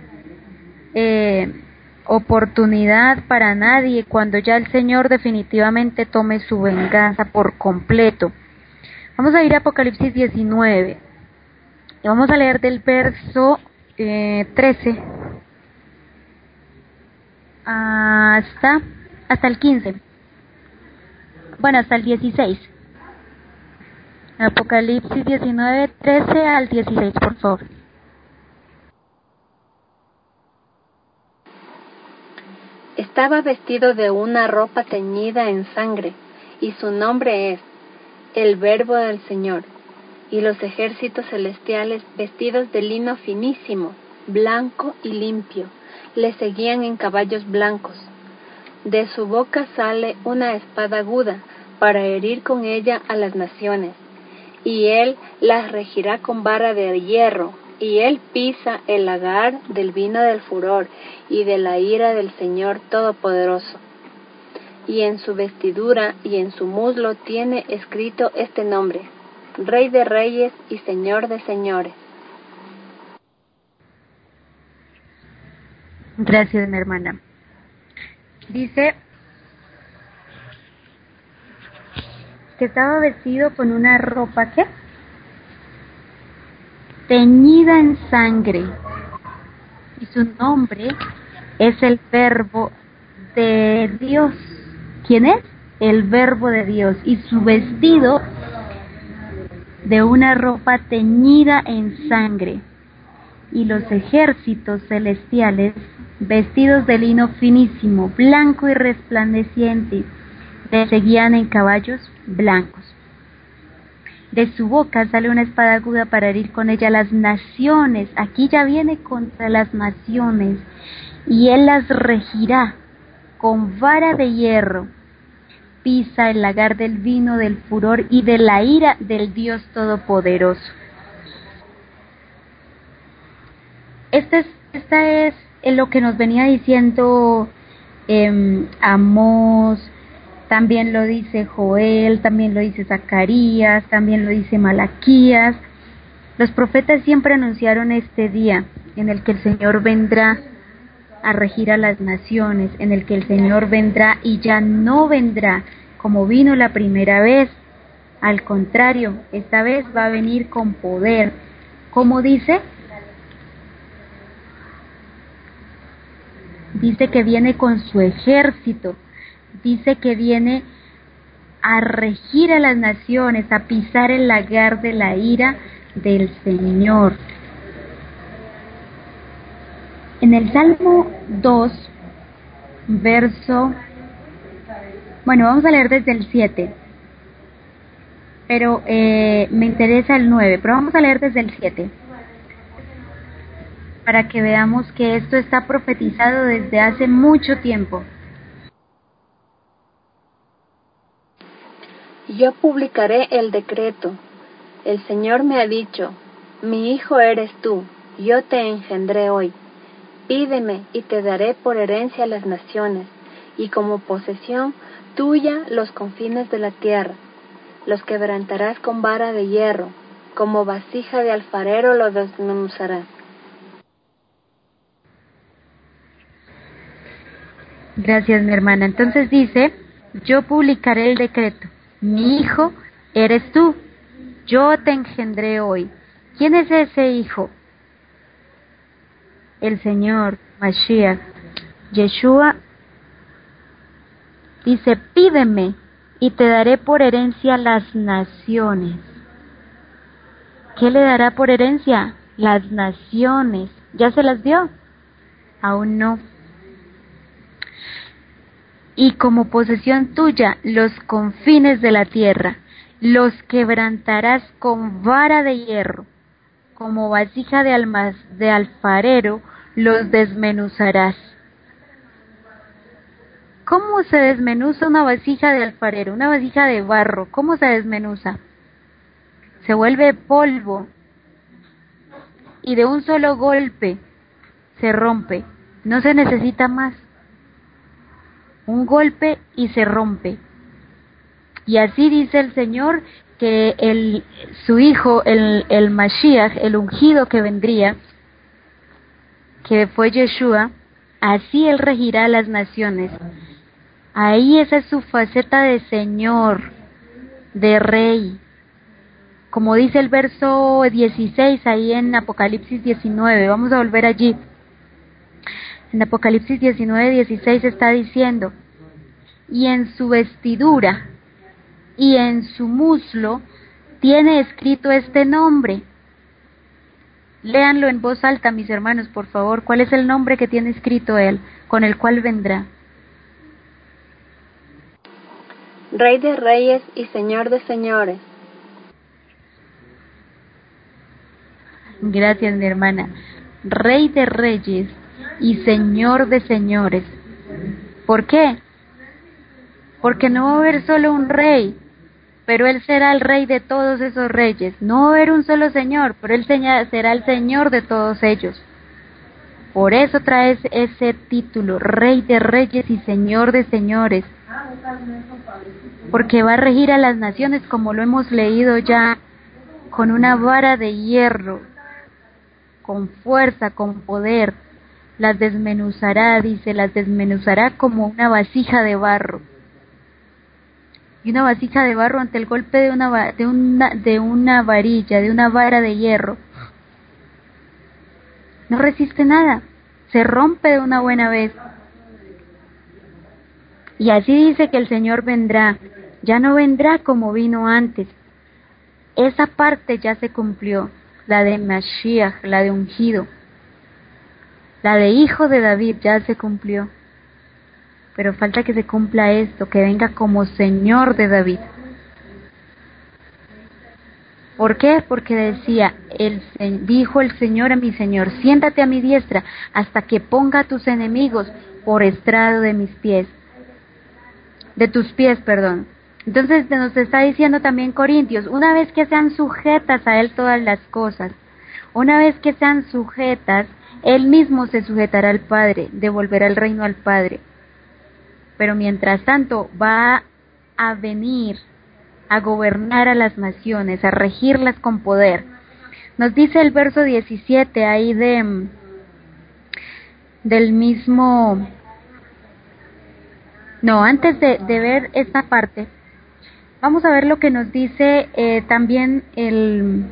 eh, oportunidad para nadie, cuando ya el Señor definitivamente tome su venganza por completo. Vamos a ir a Apocalipsis diecinueve y vamos a leer del verso eh, trece hasta, hasta el quince, bueno, hasta el dieciséis. Apocalipsis diecinueve, trece al dieciséis, por favor. Estaba vestido de una ropa teñida en sangre, y su nombre es el Verbo del Señor. Y los ejércitos celestiales, vestidos de lino finísimo, blanco y limpio, le seguían en caballos blancos. De su boca sale una espada aguda, para herir con ella a las naciones. Y él las regirá con vara de hierro, y él pisa el lagar del vino del furor y de la ira del Señor Todopoderoso. Y en su vestidura y en su muslo tiene escrito este nombre: Rey de Reyes y Señor de Señores. Gracias, mi hermana. Dice que estaba vestido con una ropa, ¿qué? Teñida en sangre, y su nombre es el Verbo de Dios. ¿Quién es? El Verbo de Dios. Y su vestido de una ropa teñida en sangre, y los ejércitos celestiales, vestidos de lino finísimo, blanco y resplandeciente, le seguían en caballos blancos. De su boca sale una espada aguda para herir con ella las naciones. Aquí ya viene contra las naciones, y él las regirá con vara de hierro. Pisa el lagar del vino del furor y de la ira del Dios Todopoderoso. Este es, esta es lo que nos venía diciendo eh, Amós, también lo dice Joel, también lo dice Zacarías, también lo dice Malaquías. Los profetas siempre anunciaron este día en el que el Señor vendrá a regir a las naciones, en el que el Señor vendrá y ya no vendrá como vino la primera vez. Al contrario, esta vez va a venir con poder. ¿Cómo dice? Dice que viene con su ejército, dice que viene a regir a las naciones, a pisar el lagar de la ira del Señor. En el Salmo dos, verso Bueno, vamos a leer desde el siete, pero eh, me interesa el nueve, pero vamos a leer desde el siete, para que veamos que esto está profetizado desde hace mucho tiempo. Yo publicaré el decreto. El Señor me ha dicho, mi hijo eres tú, yo te engendré hoy. Pídeme y te daré por herencia las naciones, y como posesión tuya los confines de la tierra. Los quebrantarás con vara de hierro, como vasija de alfarero los desmenuzarás. Gracias, mi hermana. Entonces dice, yo publicaré el decreto. Mi hijo eres tú, yo te engendré hoy. ¿Quién es ese hijo? El Señor, Mashiach, Yeshua. Dice, pídeme y te daré por herencia las naciones. ¿Qué le dará por herencia? Las naciones. ¿Ya se las dio? Aún no. Y como posesión tuya los confines de la tierra, los quebrantarás con vara de hierro, como vasija de, almaz, de alfarero los desmenuzarás. ¿Cómo se desmenuza una vasija de alfarero? Una vasija de barro, ¿cómo se desmenuza? Se vuelve polvo y de un solo golpe se rompe, no se necesita más. Un golpe y se rompe. Y así dice el Señor que el, su hijo, el, el Mashiach, el ungido que vendría, que fue Yeshua, así él regirá las naciones. Ahí esa es su faceta de Señor, de Rey. Como dice el verso dieciséis ahí en Apocalipsis diecinueve, vamos a volver allí. En Apocalipsis diecinueve, dieciséis está diciendo, y en su vestidura y en su muslo tiene escrito este nombre. Léanlo en voz alta, mis hermanos, por favor. ¿Cuál es el nombre que tiene escrito él, con el cual vendrá? Rey de reyes y Señor de señores. Gracias, mi hermana. Rey de reyes y Señor de señores. ¿Por qué? Porque no va a haber solo un rey, pero él será el rey de todos esos reyes. No va a haber un solo señor, pero él será el señor de todos ellos. Por eso trae ese título, Rey de reyes y Señor de señores. Porque va a regir a las naciones, como lo hemos leído ya, con una vara de hierro, con fuerza, con poder. Las desmenuzará, dice, las desmenuzará como una vasija de barro. Y una vasija de barro ante el golpe de una, de una, de una varilla, de una vara de hierro, no resiste nada, se rompe de una buena vez. Y así dice que el Señor vendrá, ya no vendrá como vino antes. Esa parte ya se cumplió, la de Mashiach, la de ungido, la de hijo de David ya se cumplió. Pero falta que se cumpla esto, que venga como Señor de David. ¿Por qué? Porque decía, el, dijo el Señor a mi Señor, siéntate a mi diestra hasta que ponga a tus enemigos por estrado de mis pies, de tus pies, perdón. Entonces nos está diciendo también Corintios, una vez que sean sujetas a Él todas las cosas, una vez que sean sujetas, Él mismo se sujetará al Padre, devolverá el reino al Padre. Pero mientras tanto va a venir a gobernar a las naciones, a regirlas con poder. Nos dice el verso diecisiete ahí de del mismo... No, antes de, de ver esta parte, vamos a ver lo que nos dice eh, también el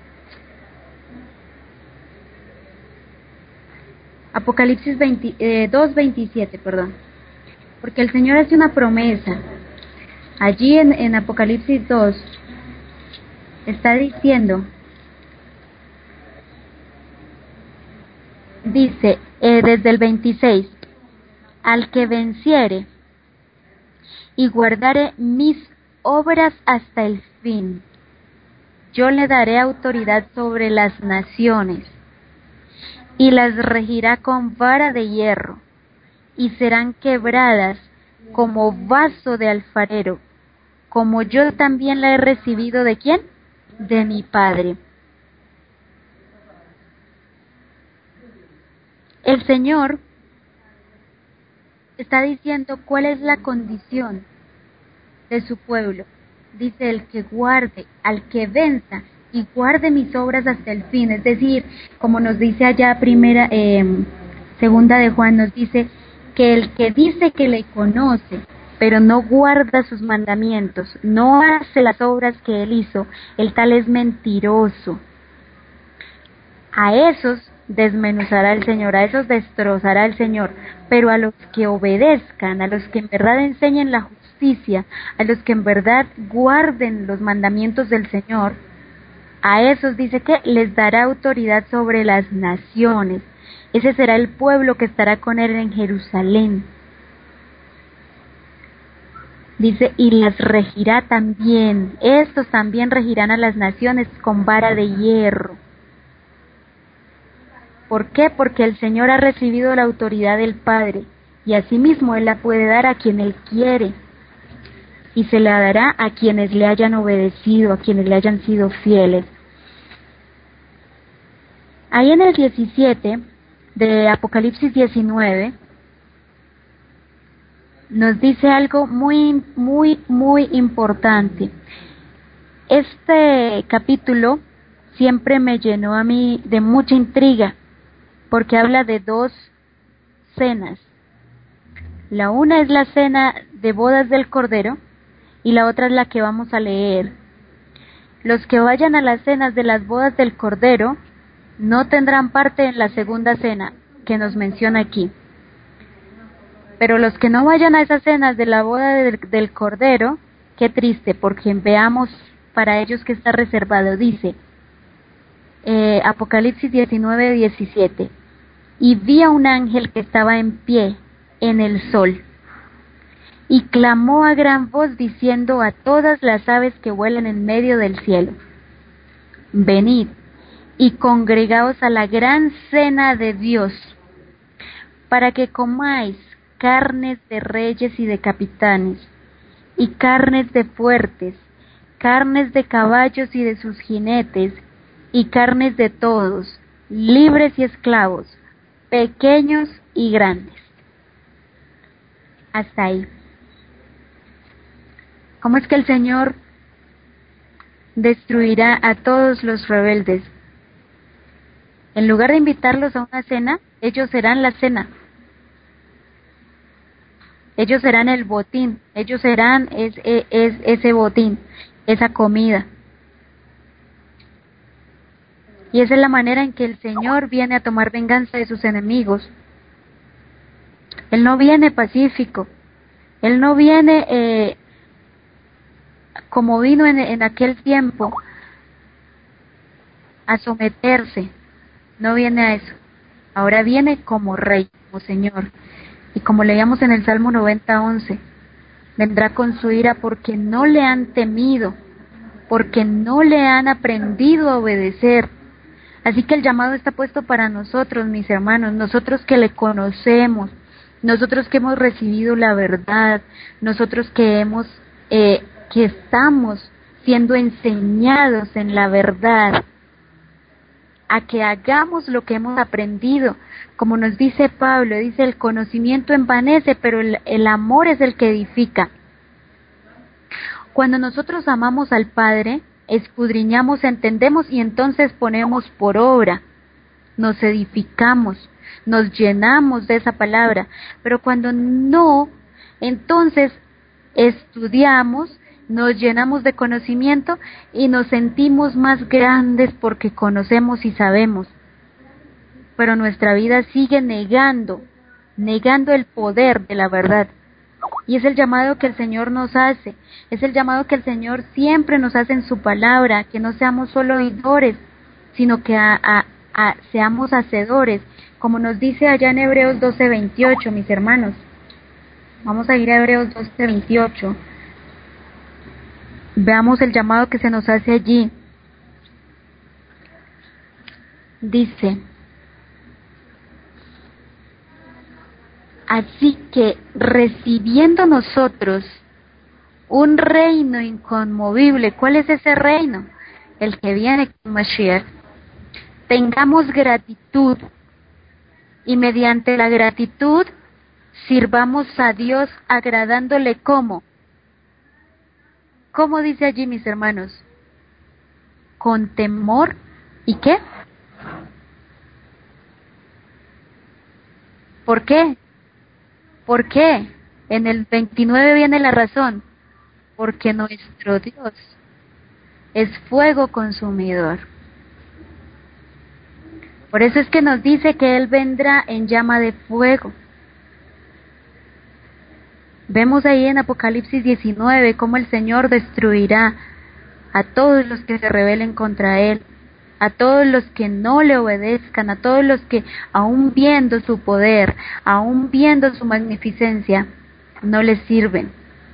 Apocalipsis veinte, eh, dos veintisiete, perdón. Porque el Señor hace una promesa. Allí en, en Apocalipsis dos está diciendo, dice eh, desde el veintiséis, al que venciere y guardare mis obras hasta el fin. Yo le daré autoridad sobre las naciones, y las regirá con vara de hierro, y serán quebradas como vaso de alfarero, como yo también la he recibido ¿de quién? De mi Padre. El Señor está diciendo cuál es la condición de su pueblo. Dice: el que guarde, al que venza y guarde mis obras hasta el fin. Es decir, como nos dice allá primera, eh, segunda de Juan, nos dice que el que dice que le conoce, pero no guarda sus mandamientos, no hace las obras que él hizo, el tal es mentiroso. A esos desmenuzará el Señor, a esos destrozará el Señor, pero a los que obedezcan, a los que en verdad enseñen la justicia, a los que en verdad guarden los mandamientos del Señor, a esos dice que les dará autoridad sobre las naciones. Ese será el pueblo que estará con él en Jerusalén. Dice: y las regirá también, estos también regirán a las naciones con vara de hierro. ¿Por qué? Porque el Señor ha recibido la autoridad del Padre, y asimismo Él la puede dar a quien Él quiere, y se la dará a quienes le hayan obedecido, a quienes le hayan sido fieles. Ahí en el diecisiete de Apocalipsis diecinueve, nos dice algo muy, muy, muy importante. Este capítulo siempre me llenó a mí de mucha intriga, porque habla de dos cenas. La una es la cena de bodas del Cordero y la otra es la que vamos a leer. Los que vayan a las cenas de las bodas del Cordero no tendrán parte en la segunda cena que nos menciona aquí. Pero los que no vayan a esas cenas de la boda del, del Cordero, qué triste, porque veamos para ellos que está reservado. Dice eh, Apocalipsis diecinueve, diecisiete: y vi a un ángel que estaba en pie en el sol, y clamó a gran voz diciendo a todas las aves que vuelan en medio del cielo: venid y congregaos a la gran cena de Dios, para que comáis carnes de reyes y de capitanes, y carnes de fuertes, carnes de caballos y de sus jinetes, y carnes de todos, libres y esclavos, pequeños y grandes. Hasta ahí. ¿Cómo es que el Señor destruirá a todos los rebeldes? En lugar de invitarlos a una cena, ellos serán la cena. Ellos serán el botín, ellos serán es, es, es, ese botín, esa comida. Y esa es la manera en que el Señor viene a tomar venganza de sus enemigos. Él no viene pacífico, Él no viene eh, como vino en, en aquel tiempo a someterse, no viene a eso. Ahora viene como Rey, como Señor. Y como leíamos en el Salmo noventa, once, vendrá con su ira porque no le han temido, porque no le han aprendido a obedecer. Así que el llamado está puesto para nosotros, mis hermanos, nosotros que le conocemos, nosotros que hemos recibido la verdad, nosotros que hemos, eh, que estamos siendo enseñados en la verdad, a que hagamos lo que hemos aprendido. Como nos dice Pablo, dice: el conocimiento envanece, pero el, el amor es el que edifica. Cuando nosotros amamos al Padre, escudriñamos, entendemos y entonces ponemos por obra, nos edificamos, nos llenamos de esa palabra. Pero cuando no, entonces estudiamos, nos llenamos de conocimiento y nos sentimos más grandes porque conocemos y sabemos. Pero nuestra vida sigue negando, negando el poder de la verdad. Y es el llamado que el Señor nos hace, es el llamado que el Señor siempre nos hace en su palabra, que no seamos solo oidores, sino que a, a, a, seamos hacedores, como nos dice allá en Hebreos doce, veintiocho, mis hermanos. Vamos a ir a Hebreos doce veintiocho. Veamos el llamado que se nos hace allí. Dice: así que recibiendo nosotros un reino inconmovible. ¿Cuál es ese reino? El que viene con Mashiach. Tengamos gratitud y mediante la gratitud sirvamos a Dios agradándole como. ¿Cómo dice allí, mis hermanos? Con temor y ¿qué? ¿Por qué? ¿Por qué? En el veintinueve viene la razón. Porque nuestro Dios es fuego consumidor. Por eso es que nos dice que Él vendrá en llama de fuego. Vemos ahí en Apocalipsis diecinueve cómo el Señor destruirá a todos los que se rebelen contra Él, a todos los que no le obedezcan, a todos los que, aún viendo su poder, aún viendo su magnificencia, no les sirven.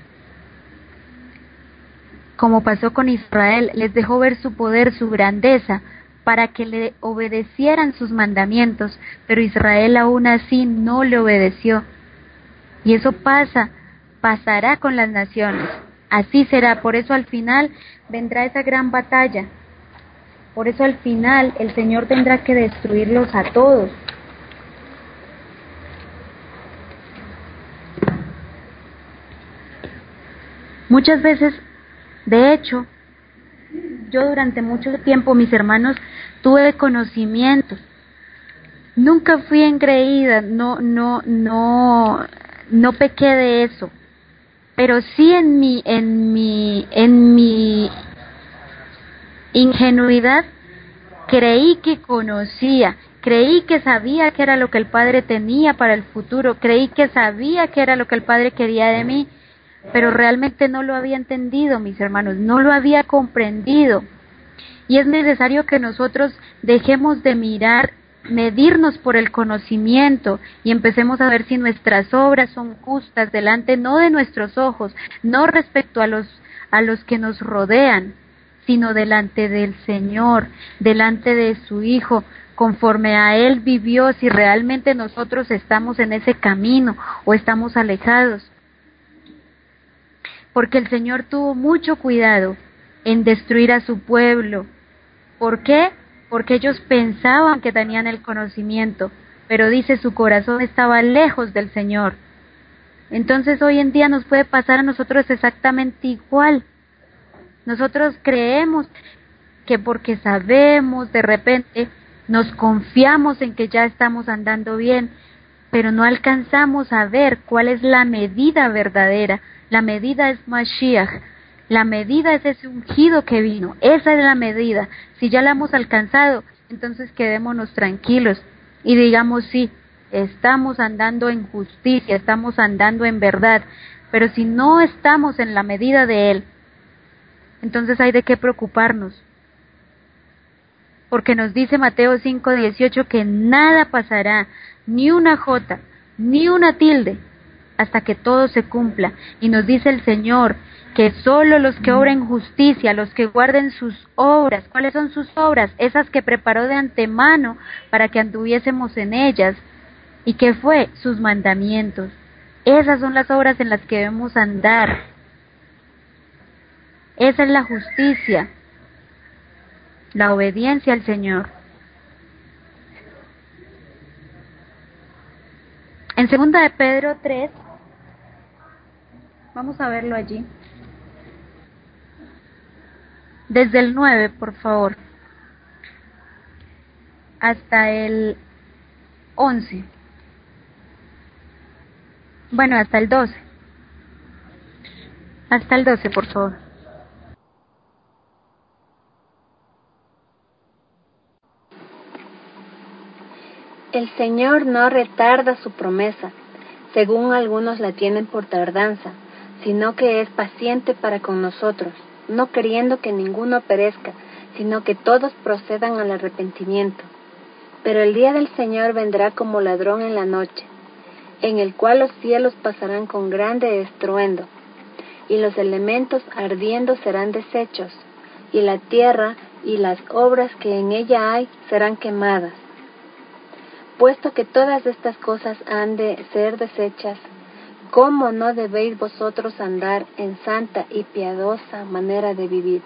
Como pasó con Israel, les dejó ver su poder, su grandeza, para que le obedecieran sus mandamientos, pero Israel aún así no le obedeció. Y eso pasa, pasará con las naciones. Así será, por eso al final vendrá esa gran batalla. Por eso al final el Señor tendrá que destruirlos a todos. Muchas veces, de hecho, yo durante mucho tiempo, mis hermanos, tuve conocimiento. Nunca fui engreída, no, no, no, no pequé de eso. Pero sí en mi, en mi, en mi ingenuidad creí que conocía, creí que sabía qué era lo que el Padre tenía para el futuro, creí que sabía qué era lo que el Padre quería de mí, pero realmente no lo había entendido, mis hermanos, no lo había comprendido. Y es necesario que nosotros dejemos de mirar, medirnos por el conocimiento y empecemos a ver si nuestras obras son justas delante no de nuestros ojos, no respecto a los a los que nos rodean, sino delante del Señor, delante de su Hijo, conforme a Él vivió, si realmente nosotros estamos en ese camino o estamos alejados. Porque el Señor tuvo mucho cuidado en destruir a su pueblo. ¿Por qué? Porque ellos pensaban que tenían el conocimiento, pero dice su corazón estaba lejos del Señor. Entonces hoy en día nos puede pasar a nosotros exactamente igual. Nosotros creemos que porque sabemos, de repente nos confiamos en que ya estamos andando bien, pero no alcanzamos a ver cuál es la medida verdadera. La medida es Mashiach. La medida es ese ungido que vino, esa es la medida. Si ya la hemos alcanzado, entonces quedémonos tranquilos y digamos sí, estamos andando en justicia, estamos andando en verdad, pero si no estamos en la medida de Él, entonces hay de qué preocuparnos. Porque nos dice Mateo cinco dieciocho que nada pasará, ni una jota, ni una tilde, hasta que todo se cumpla. Y nos dice el Señor que solo los que obren justicia, los que guarden sus obras, ¿cuáles son sus obras? Esas que preparó de antemano para que anduviésemos en ellas. ¿Y qué fue? Sus mandamientos. Esas son las obras en las que debemos andar. Esa es la justicia, la obediencia al Señor. En segunda de Pedro tres, vamos a verlo allí. Desde el nueve, por favor, hasta el once. Bueno, hasta el doce. Hasta el doce, por favor. El Señor no retarda su promesa, según algunos la tienen por tardanza, sino que es paciente para con nosotros, no queriendo que ninguno perezca, sino que todos procedan al arrepentimiento. Pero el día del Señor vendrá como ladrón en la noche, en el cual los cielos pasarán con grande estruendo, y los elementos ardiendo serán deshechos, y la tierra y las obras que en ella hay serán quemadas. Puesto que todas estas cosas han de ser deshechas, ¿cómo no debéis vosotros andar en santa y piadosa manera de vivir?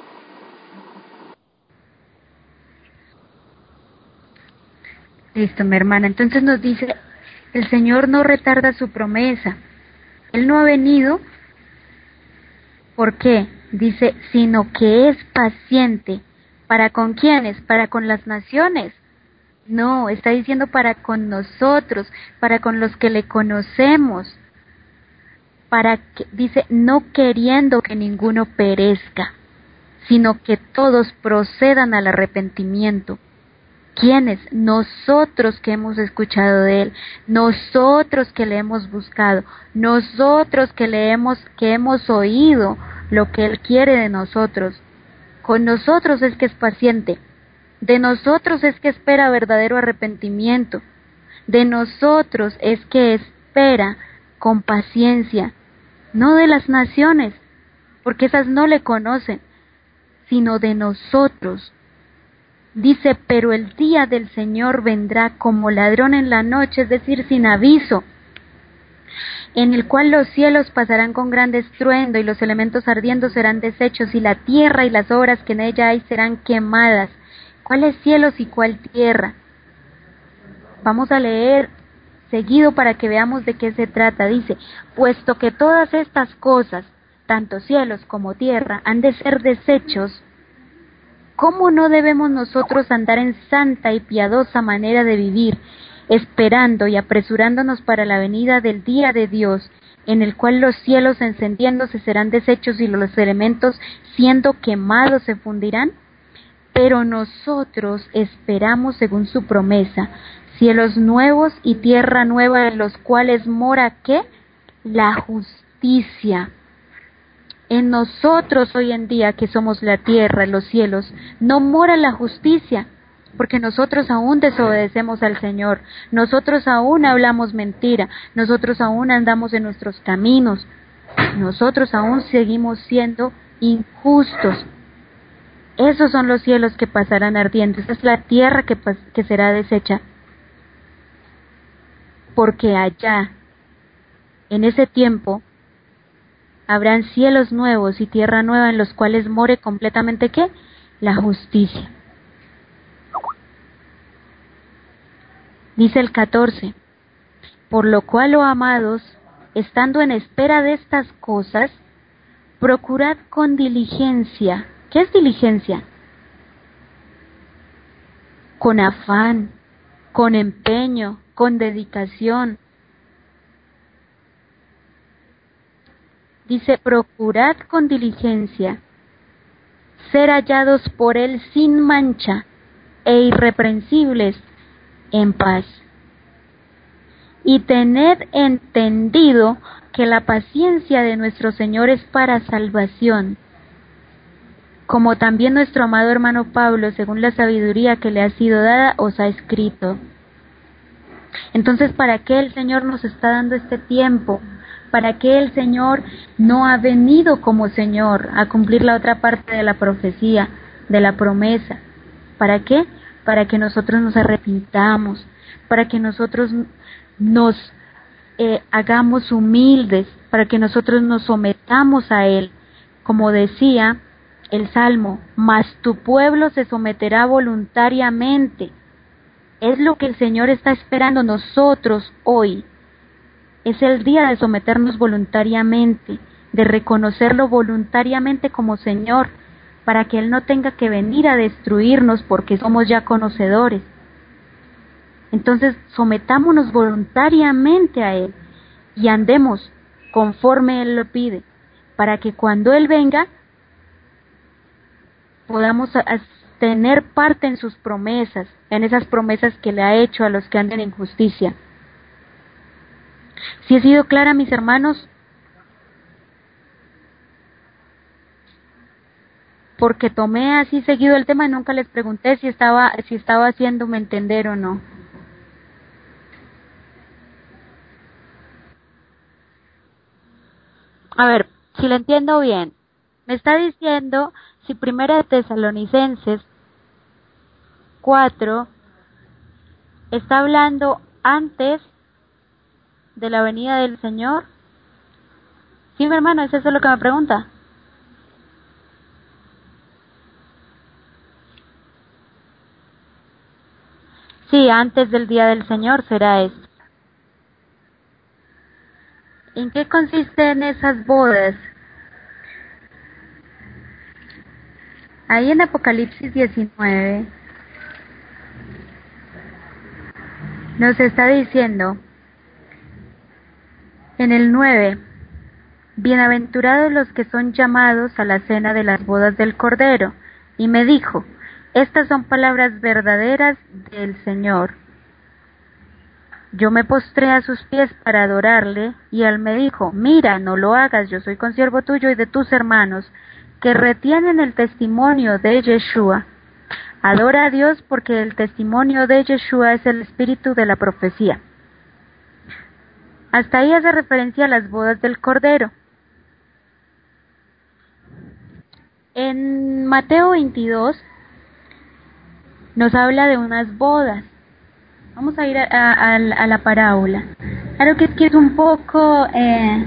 Listo, mi hermana. Entonces nos dice, el Señor no retarda su promesa. Él no ha venido, ¿por qué? Dice, sino que es paciente. ¿Para con quiénes? Para con las naciones. No, está diciendo para con nosotros, para con los que le conocemos. Para que, dice, no queriendo que ninguno perezca, sino que todos procedan al arrepentimiento. ¿Quiénes? Nosotros que hemos escuchado de Él, nosotros que le hemos buscado, nosotros que le hemos, que hemos oído lo que Él quiere de nosotros. Con nosotros es que es paciente, de nosotros es que espera verdadero arrepentimiento, de nosotros es que espera con paciencia, no de las naciones, porque esas no le conocen, sino de nosotros. Dice, pero el día del Señor vendrá como ladrón en la noche, es decir, sin aviso, en el cual los cielos pasarán con gran estruendo y los elementos ardiendo serán deshechos y la tierra y las obras que en ella hay serán quemadas. ¿Cuáles cielos y cuál tierra? Vamos a leer seguido para que veamos de qué se trata. Dice, puesto que todas estas cosas, tanto cielos como tierra, han de ser deshechos, ¿cómo no debemos nosotros andar en santa y piadosa manera de vivir, esperando y apresurándonos para la venida del día de Dios, en el cual los cielos encendiéndose serán deshechos y los elementos siendo quemados se fundirán? Pero nosotros esperamos según su promesa, cielos nuevos y tierra nueva en los cuales mora, ¿qué? La justicia. En nosotros hoy en día, que somos la tierra, los cielos, no mora la justicia, porque nosotros aún desobedecemos al Señor, nosotros aún hablamos mentira, nosotros aún andamos en nuestros caminos, nosotros aún seguimos siendo injustos. Esos son los cielos que pasarán ardiendo, esa es la tierra que, que será deshecha, porque allá, en ese tiempo, habrán cielos nuevos y tierra nueva en los cuales more completamente, ¿qué? La justicia. Dice el catorce, por lo cual, oh amados, estando en espera de estas cosas, procurad con diligencia. ¿Qué es diligencia? Con afán, con empeño, con dedicación. Dice, procurad con diligencia ser hallados por Él sin mancha e irreprensibles en paz. Y tened entendido que la paciencia de nuestro Señor es para salvación, como también nuestro amado hermano Pablo, según la sabiduría que le ha sido dada, os ha escrito. Entonces, ¿para qué el Señor nos está dando este tiempo? ¿Para qué el Señor no ha venido como Señor a cumplir la otra parte de la profecía, de la promesa? ¿Para qué? Para que nosotros nos arrepintamos, para que nosotros nos eh, hagamos humildes, para que nosotros nos sometamos a Él. Como decía el Salmo, mas tu pueblo se someterá voluntariamente. Es lo que el Señor está esperando nosotros hoy. Es el día de someternos voluntariamente, de reconocerlo voluntariamente como Señor, para que Él no tenga que venir a destruirnos porque somos ya conocedores. Entonces, sometámonos voluntariamente a Él y andemos conforme Él lo pide, para que cuando Él venga, podamos tener parte en sus promesas, en esas promesas que le ha hecho a los que andan en justicia. ¿Sí he sido clara, mis hermanos? Porque tomé así seguido el tema y nunca les pregunté si estaba, si estaba haciéndome entender o no. A ver, si lo entiendo bien, me está diciendo si Primera de Tesalonicenses cuatro está hablando antes de la venida del Señor. Sí, mi hermano, ¿es eso lo que me pregunta? Sí, antes del día del Señor será esto. ¿En qué consisten esas bodas? Ahí en Apocalipsis diecinueve nos está diciendo, en el nueve, bienaventurados los que son llamados a la cena de las bodas del Cordero. Y me dijo, estas son palabras verdaderas del Señor. Yo me postré a sus pies para adorarle, y él me dijo, mira, no lo hagas, yo soy consiervo tuyo y de tus hermanos, que retienen el testimonio de Yeshua. Adora a Dios porque el testimonio de Yeshua es el espíritu de la profecía. Hasta ahí hace referencia a las bodas del Cordero. En Mateo veintidós nos habla de unas bodas. Vamos a ir a, a, a la parábola. Claro que es que es un poco... Eh...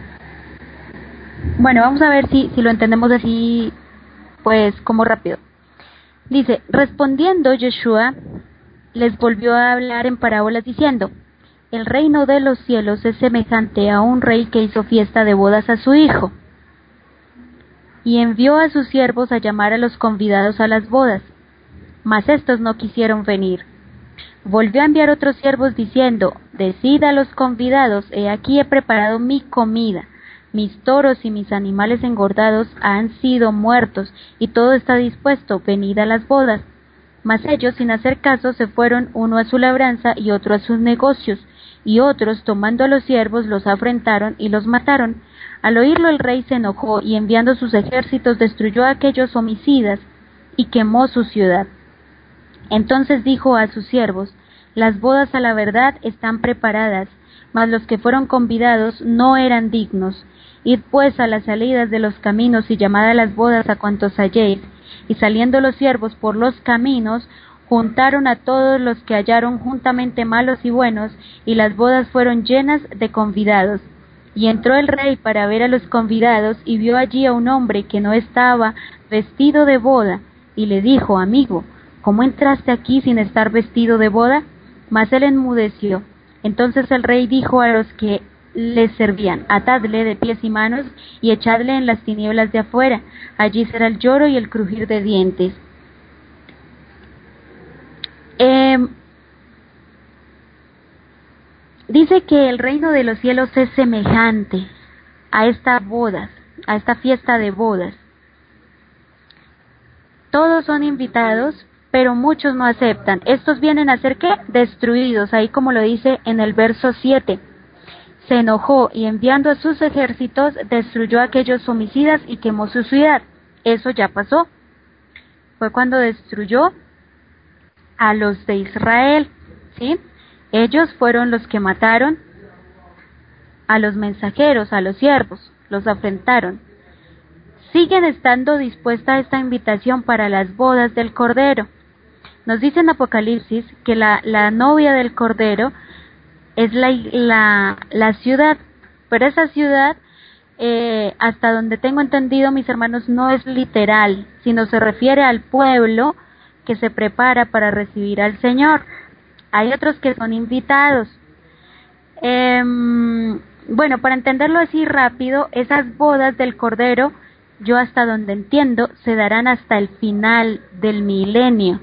Bueno, vamos a ver si, si lo entendemos así, pues, como rápido. Dice, respondiendo Yeshua, les volvió a hablar en parábolas diciendo, el reino de los cielos es semejante a un rey que hizo fiesta de bodas a su hijo, y envió a sus siervos a llamar a los convidados a las bodas, mas éstos no quisieron venir. Volvió a enviar otros siervos diciendo, decid a los convidados, he aquí he preparado mi comida, mis toros y mis animales engordados han sido muertos, y todo está dispuesto, venid a las bodas. Mas ellos, sin hacer caso, se fueron uno a su labranza y otro a sus negocios, y otros, tomando a los siervos, los afrentaron y los mataron. Al oírlo el rey se enojó, y enviando sus ejércitos destruyó a aquellos homicidas, y quemó su ciudad. Entonces dijo a sus siervos, las bodas a la verdad están preparadas, mas los que fueron convidados no eran dignos. Id pues a las salidas de los caminos y llamad a las bodas a cuantos halléis. Y saliendo los siervos por los caminos, juntaron a todos los que hallaron juntamente malos y buenos, y las bodas fueron llenas de convidados. Y entró el rey para ver a los convidados, y vio allí a un hombre que no estaba vestido de boda, y le dijo, amigo, ¿cómo entraste aquí sin estar vestido de boda? Mas él enmudeció. Entonces el rey dijo a los que le servían, atadle de pies y manos y echadle en las tinieblas de afuera, allí será el lloro y el crujir de dientes. Eh, dice que el reino de los cielos es semejante a estas bodas, a esta fiesta de bodas. Todos son invitados, pero muchos no aceptan. Estos vienen a ser ¿qué? Destruidos, ahí como lo dice en el verso siete. Se enojó y enviando a sus ejércitos destruyó a aquellos homicidas y quemó su ciudad. Eso ya pasó. Fue cuando destruyó a los de Israel, ¿sí? Ellos fueron los que mataron a los mensajeros, a los siervos, los afrentaron. Siguen estando dispuestas a esta invitación para las bodas del Cordero. Nos dice en Apocalipsis que la, la novia del Cordero es la, la, la ciudad, pero esa ciudad, eh, hasta donde tengo entendido, mis hermanos, no es literal, sino se refiere al pueblo que se prepara para recibir al Señor. Hay otros que son invitados. Eh, bueno, para entenderlo así rápido, esas bodas del Cordero, yo hasta donde entiendo, se darán hasta el final del milenio.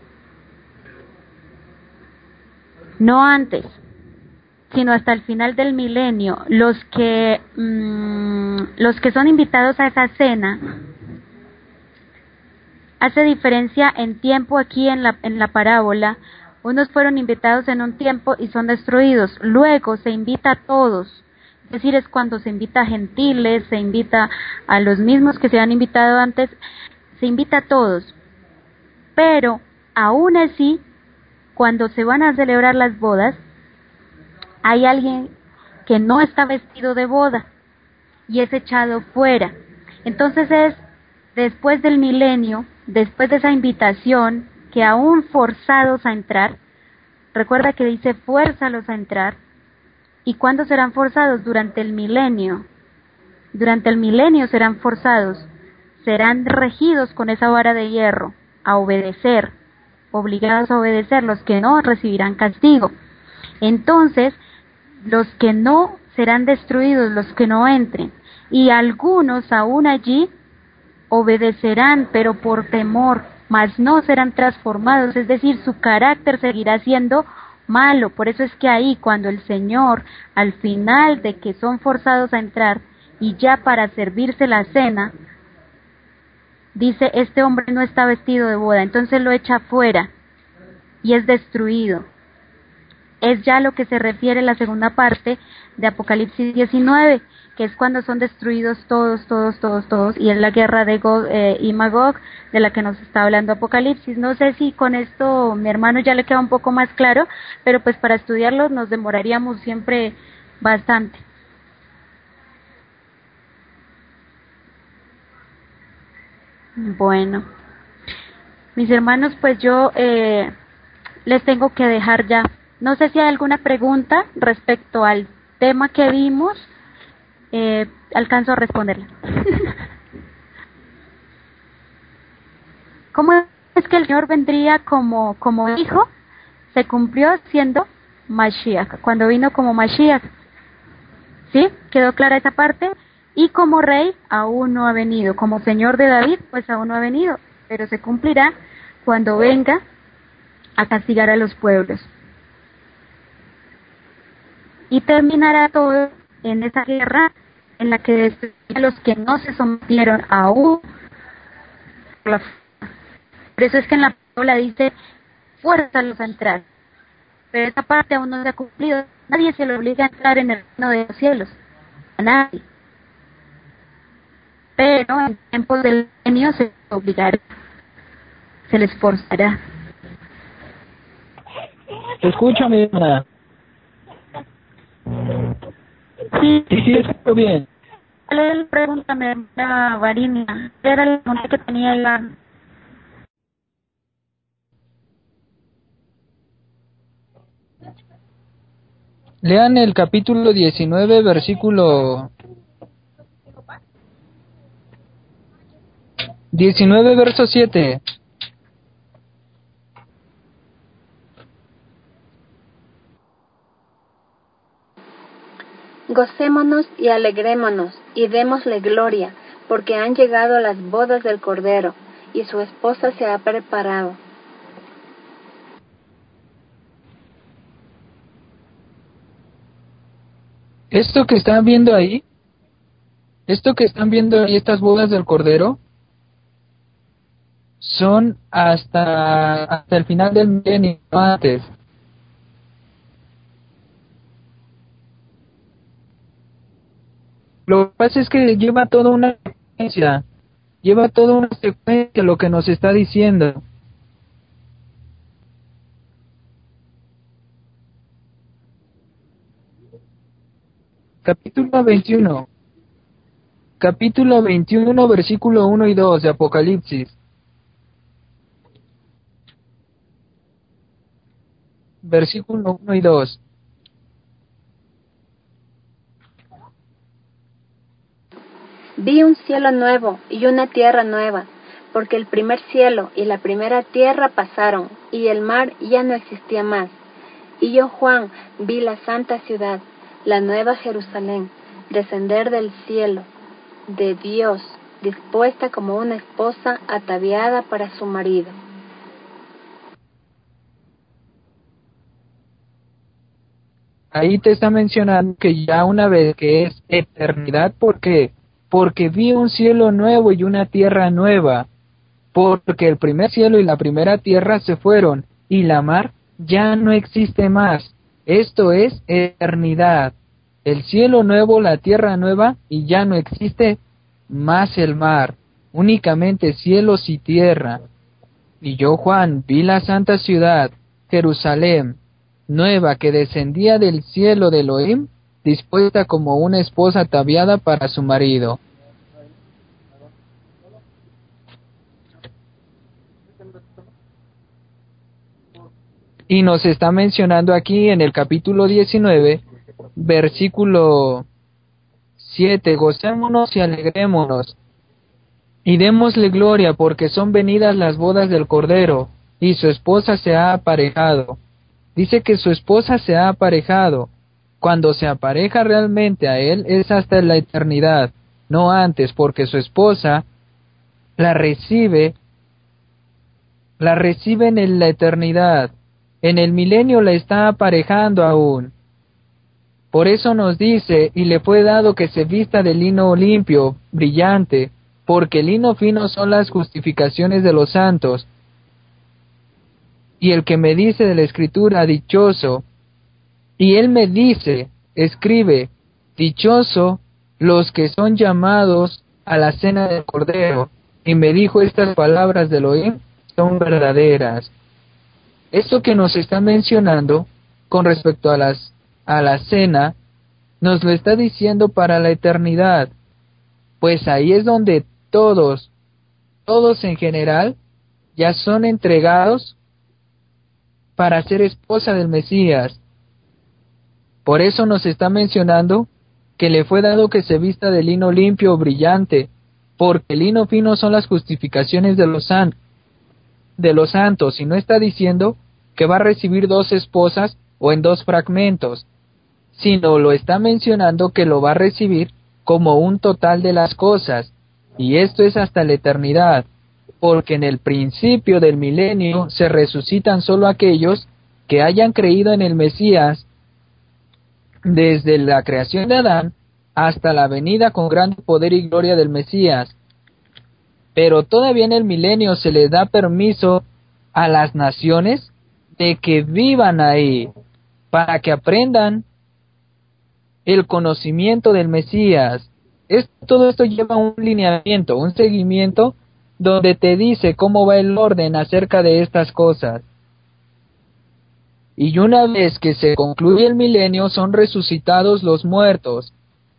No antes, sino hasta el final del milenio. Los que mmm, los que son invitados a esa cena, hace diferencia en tiempo aquí en la en la parábola. Unos fueron invitados en un tiempo y son destruidos. Luego se invita a todos. Es decir, es cuando se invita a gentiles, se invita a los mismos que se han invitado antes, se invita a todos. Pero aún así, cuando se van a celebrar las bodas, hay alguien que no está vestido de boda. y es echado fuera. Entonces es después del milenio, después de esa invitación, que aún forzados a entrar, recuerda que dice fuérzalos a entrar, ¿y cuándo serán forzados? Durante el milenio. Durante el milenio serán forzados, serán regidos con esa vara de hierro, a obedecer, obligados a obedecer, los que no recibirán castigo. Entonces, los que no serán destruidos, los que no entren, y algunos aún allí obedecerán, pero por temor, mas no serán transformados, es decir, su carácter seguirá siendo malo. Por eso es que ahí, cuando el Señor, al final de que son forzados a entrar, y ya para servirse la cena, dice, este hombre no está vestido de boda, entonces lo echa fuera, y es destruido. Es ya lo que se refiere la segunda parte de Apocalipsis diecinueve, que es cuando son destruidos todos, todos, todos, todos, y es la guerra de Gog eh, y Magog, de la que nos está hablando Apocalipsis. No sé si con esto mi hermano ya le queda un poco más claro, pero pues para estudiarlo nos demoraríamos siempre bastante. Bueno, mis hermanos, pues yo eh, les tengo que dejar ya. No sé si hay alguna pregunta respecto al tema que vimos. Eh, alcanzo a responderla. ¿Cómo es que el Señor vendría como, como hijo? Se cumplió siendo Mashiach, cuando vino como Mashiach. ¿Sí? ¿Quedó clara esa parte? Y como rey aún no ha venido, como señor de David, pues aún no ha venido, pero se cumplirá cuando venga a castigar a los pueblos. Y terminará todo en esa guerra en la que destruye a los que no se sometieron aún. Por eso es que en la palabra dice, fuérzalos a entrar. Pero esa parte aún no se ha cumplido. Nadie se le obliga a entrar en el reino de los cielos. A nadie. Pero en tiempos del milenio se les obligará, se les forzará. Escúchame, hermana. Sí, Sí, sí, escucho bien. Pregúntame, Varina. Era la pregunta que tenía Iván. Lean el capítulo diecinueve, versículo... diecinueve, verso siete. Gocémonos y alegrémonos, y démosle gloria, porque han llegado las bodas del Cordero, y su esposa se ha preparado. Esto que están viendo ahí, esto que están viendo ahí, estas bodas del Cordero, son hasta, hasta el final del milenio, no antes. Lo que pasa es que lleva toda una secuencia, lleva toda una secuencia lo que nos está diciendo. Capítulo veintiuno. Capítulo veintiuno, versículo uno y dos de Apocalipsis. Versículo uno y dos. Vi un cielo nuevo y una tierra nueva, porque el primer cielo y la primera tierra pasaron, y el mar ya no existía más. Y yo, Juan, vi la santa ciudad, la nueva Jerusalén, descender del cielo, de Dios, dispuesta como una esposa ataviada para su marido. Ahí te está mencionando que ya una vez que es eternidad, ¿por qué? Porque vi un cielo nuevo y una tierra nueva, porque el primer cielo y la primera tierra se fueron, y la mar ya no existe más. Esto es eternidad. El cielo nuevo, la tierra nueva, y ya no existe más el mar, únicamente cielos y tierra. Y yo, Juan, vi la santa ciudad, Jerusalén, nueva que descendía del cielo de Elohim, dispuesta como una esposa ataviada para su marido. Y nos está mencionando aquí en el capítulo diecinueve, versículo siete, gocémonos y alegrémonos, y démosle gloria, porque son venidas las bodas del Cordero, y su esposa se ha aparejado. Dice que su esposa se ha aparejado. Cuando se apareja realmente a él es hasta la eternidad, no antes, porque su esposa la recibe, la recibe en la eternidad. En el milenio la está aparejando aún. Por eso nos dice, y le fue dado que se vista de lino limpio, brillante, porque lino fino son las justificaciones de los santos. Y el que me dice de la Escritura, dichoso, y él me dice, escribe, dichoso los que son llamados a la cena del Cordero, y me dijo estas palabras de Elohim son verdaderas. Esto que nos está mencionando con respecto a las a la cena, nos lo está diciendo para la eternidad, pues ahí es donde todos, todos en general, ya son entregados para ser esposa del Mesías. Por eso nos está mencionando que le fue dado que se vista de lino limpio, brillante, porque el lino fino son las justificaciones de los, san, de los santos, y no está diciendo que va a recibir dos esposas o en dos fragmentos, sino lo está mencionando que lo va a recibir como un total de las cosas, y esto es hasta la eternidad, porque en el principio del milenio se resucitan solo aquellos que hayan creído en el Mesías desde la creación de Adán hasta la venida con gran poder y gloria del Mesías. Pero todavía en el milenio se le da permiso a las naciones de que vivan ahí, para que aprendan el conocimiento del Mesías. Es, todo esto lleva un lineamiento, un seguimiento, donde te dice cómo va el orden acerca de estas cosas. Y una vez que se concluye el milenio, son resucitados los muertos.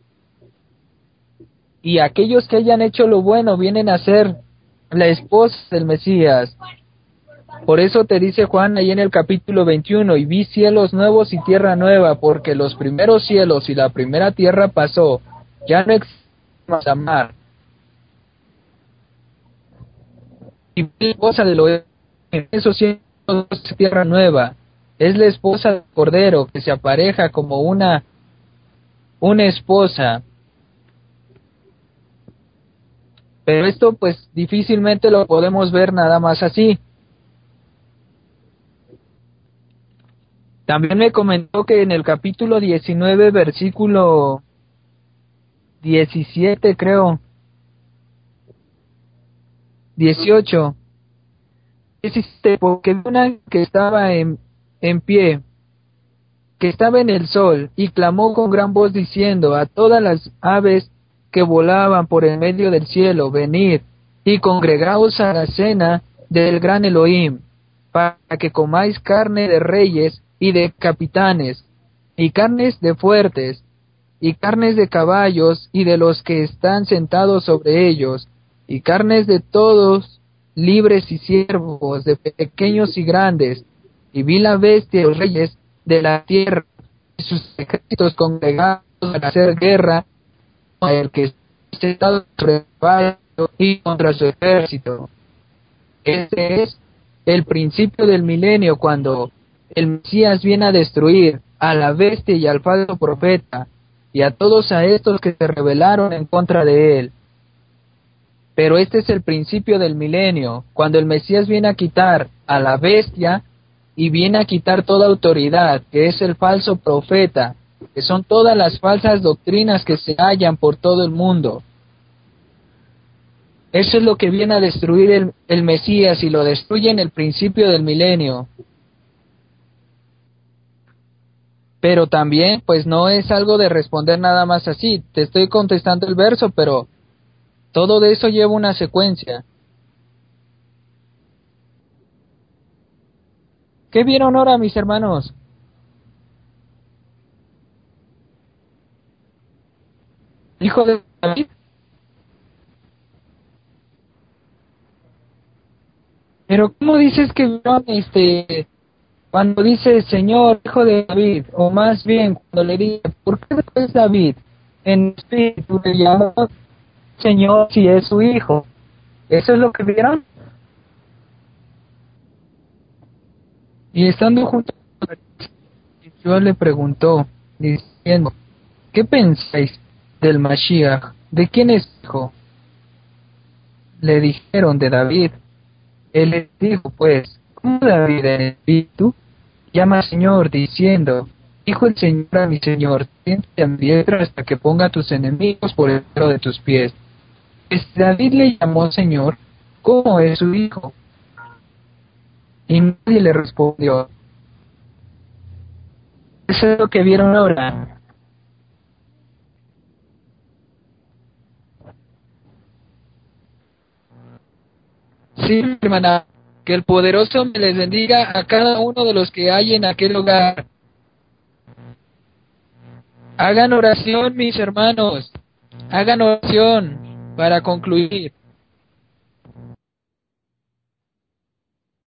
Y aquellos que hayan hecho lo bueno vienen a ser la esposa del Mesías. Por eso te dice Juan ahí en el capítulo veintiuno, y vi cielos nuevos y tierra nueva, porque los primeros cielos y la primera tierra pasó, ya no existe más la mar. Y vi la esposa del Elohim, en esos cielos y tierra nueva, es la esposa del Cordero, que se apareja como una, una esposa. Pero esto pues difícilmente lo podemos ver nada más así. También me comentó que en el capítulo diecinueve, versículo diecisiete, creo, dieciocho, diecisiete, porque vi una que estaba en, en pie, que estaba en el sol, y clamó con gran voz diciendo a todas las aves que volaban por el medio del cielo, venid y congregaos a la cena del gran Elohim, para que comáis carne de reyes y de capitanes, y carnes de fuertes, y carnes de caballos y de los que están sentados sobre ellos, y carnes de todos, libres y siervos, de pequeños y grandes, y vi la bestia y los reyes de la tierra, y sus ejércitos congregados para hacer guerra contra el que está sentado sobre el caballo y contra su ejército. Este es el principio del milenio, cuando el Mesías viene a destruir a la bestia y al falso profeta, y a todos a estos que se rebelaron en contra de él. Pero este es el principio del milenio, cuando el Mesías viene a quitar a la bestia y viene a quitar toda autoridad, que es el falso profeta, que son todas las falsas doctrinas que se hallan por todo el mundo. Eso es lo que viene a destruir el, el Mesías, y lo destruye en el principio del milenio. Pero también, pues no es algo de responder nada más así. Te estoy contestando el verso, pero todo de eso lleva una secuencia. ¿Qué vieron ahora, mis hermanos? hijo de David. Pero ¿cómo dices que vieron este cuando dice Señor, hijo de David? O más bien cuando le dice, ¿por qué es David? En espíritu le llamó Señor si es su hijo. ¿Eso es lo que vieron? Y estando junto a Yeshua le preguntó, diciendo, ¿qué pensáis del Mashiach? ¿De quién es hijo? Le dijeron, de David. Él les dijo, pues, ¿cómo David en espíritu llama Señor, diciendo, dijo el Señor a mi Señor, siéntate a mi diestra hasta que ponga a tus enemigos por el suelo de tus pies? Pues David le llamó Señor, ¿cómo es su hijo? Y nadie le respondió. Eso es lo que vieron ahora. Sí, hermana, que el poderoso me les bendiga a cada uno de los que hay en aquel hogar. Hagan oración, mis hermanos. Hagan oración para concluir.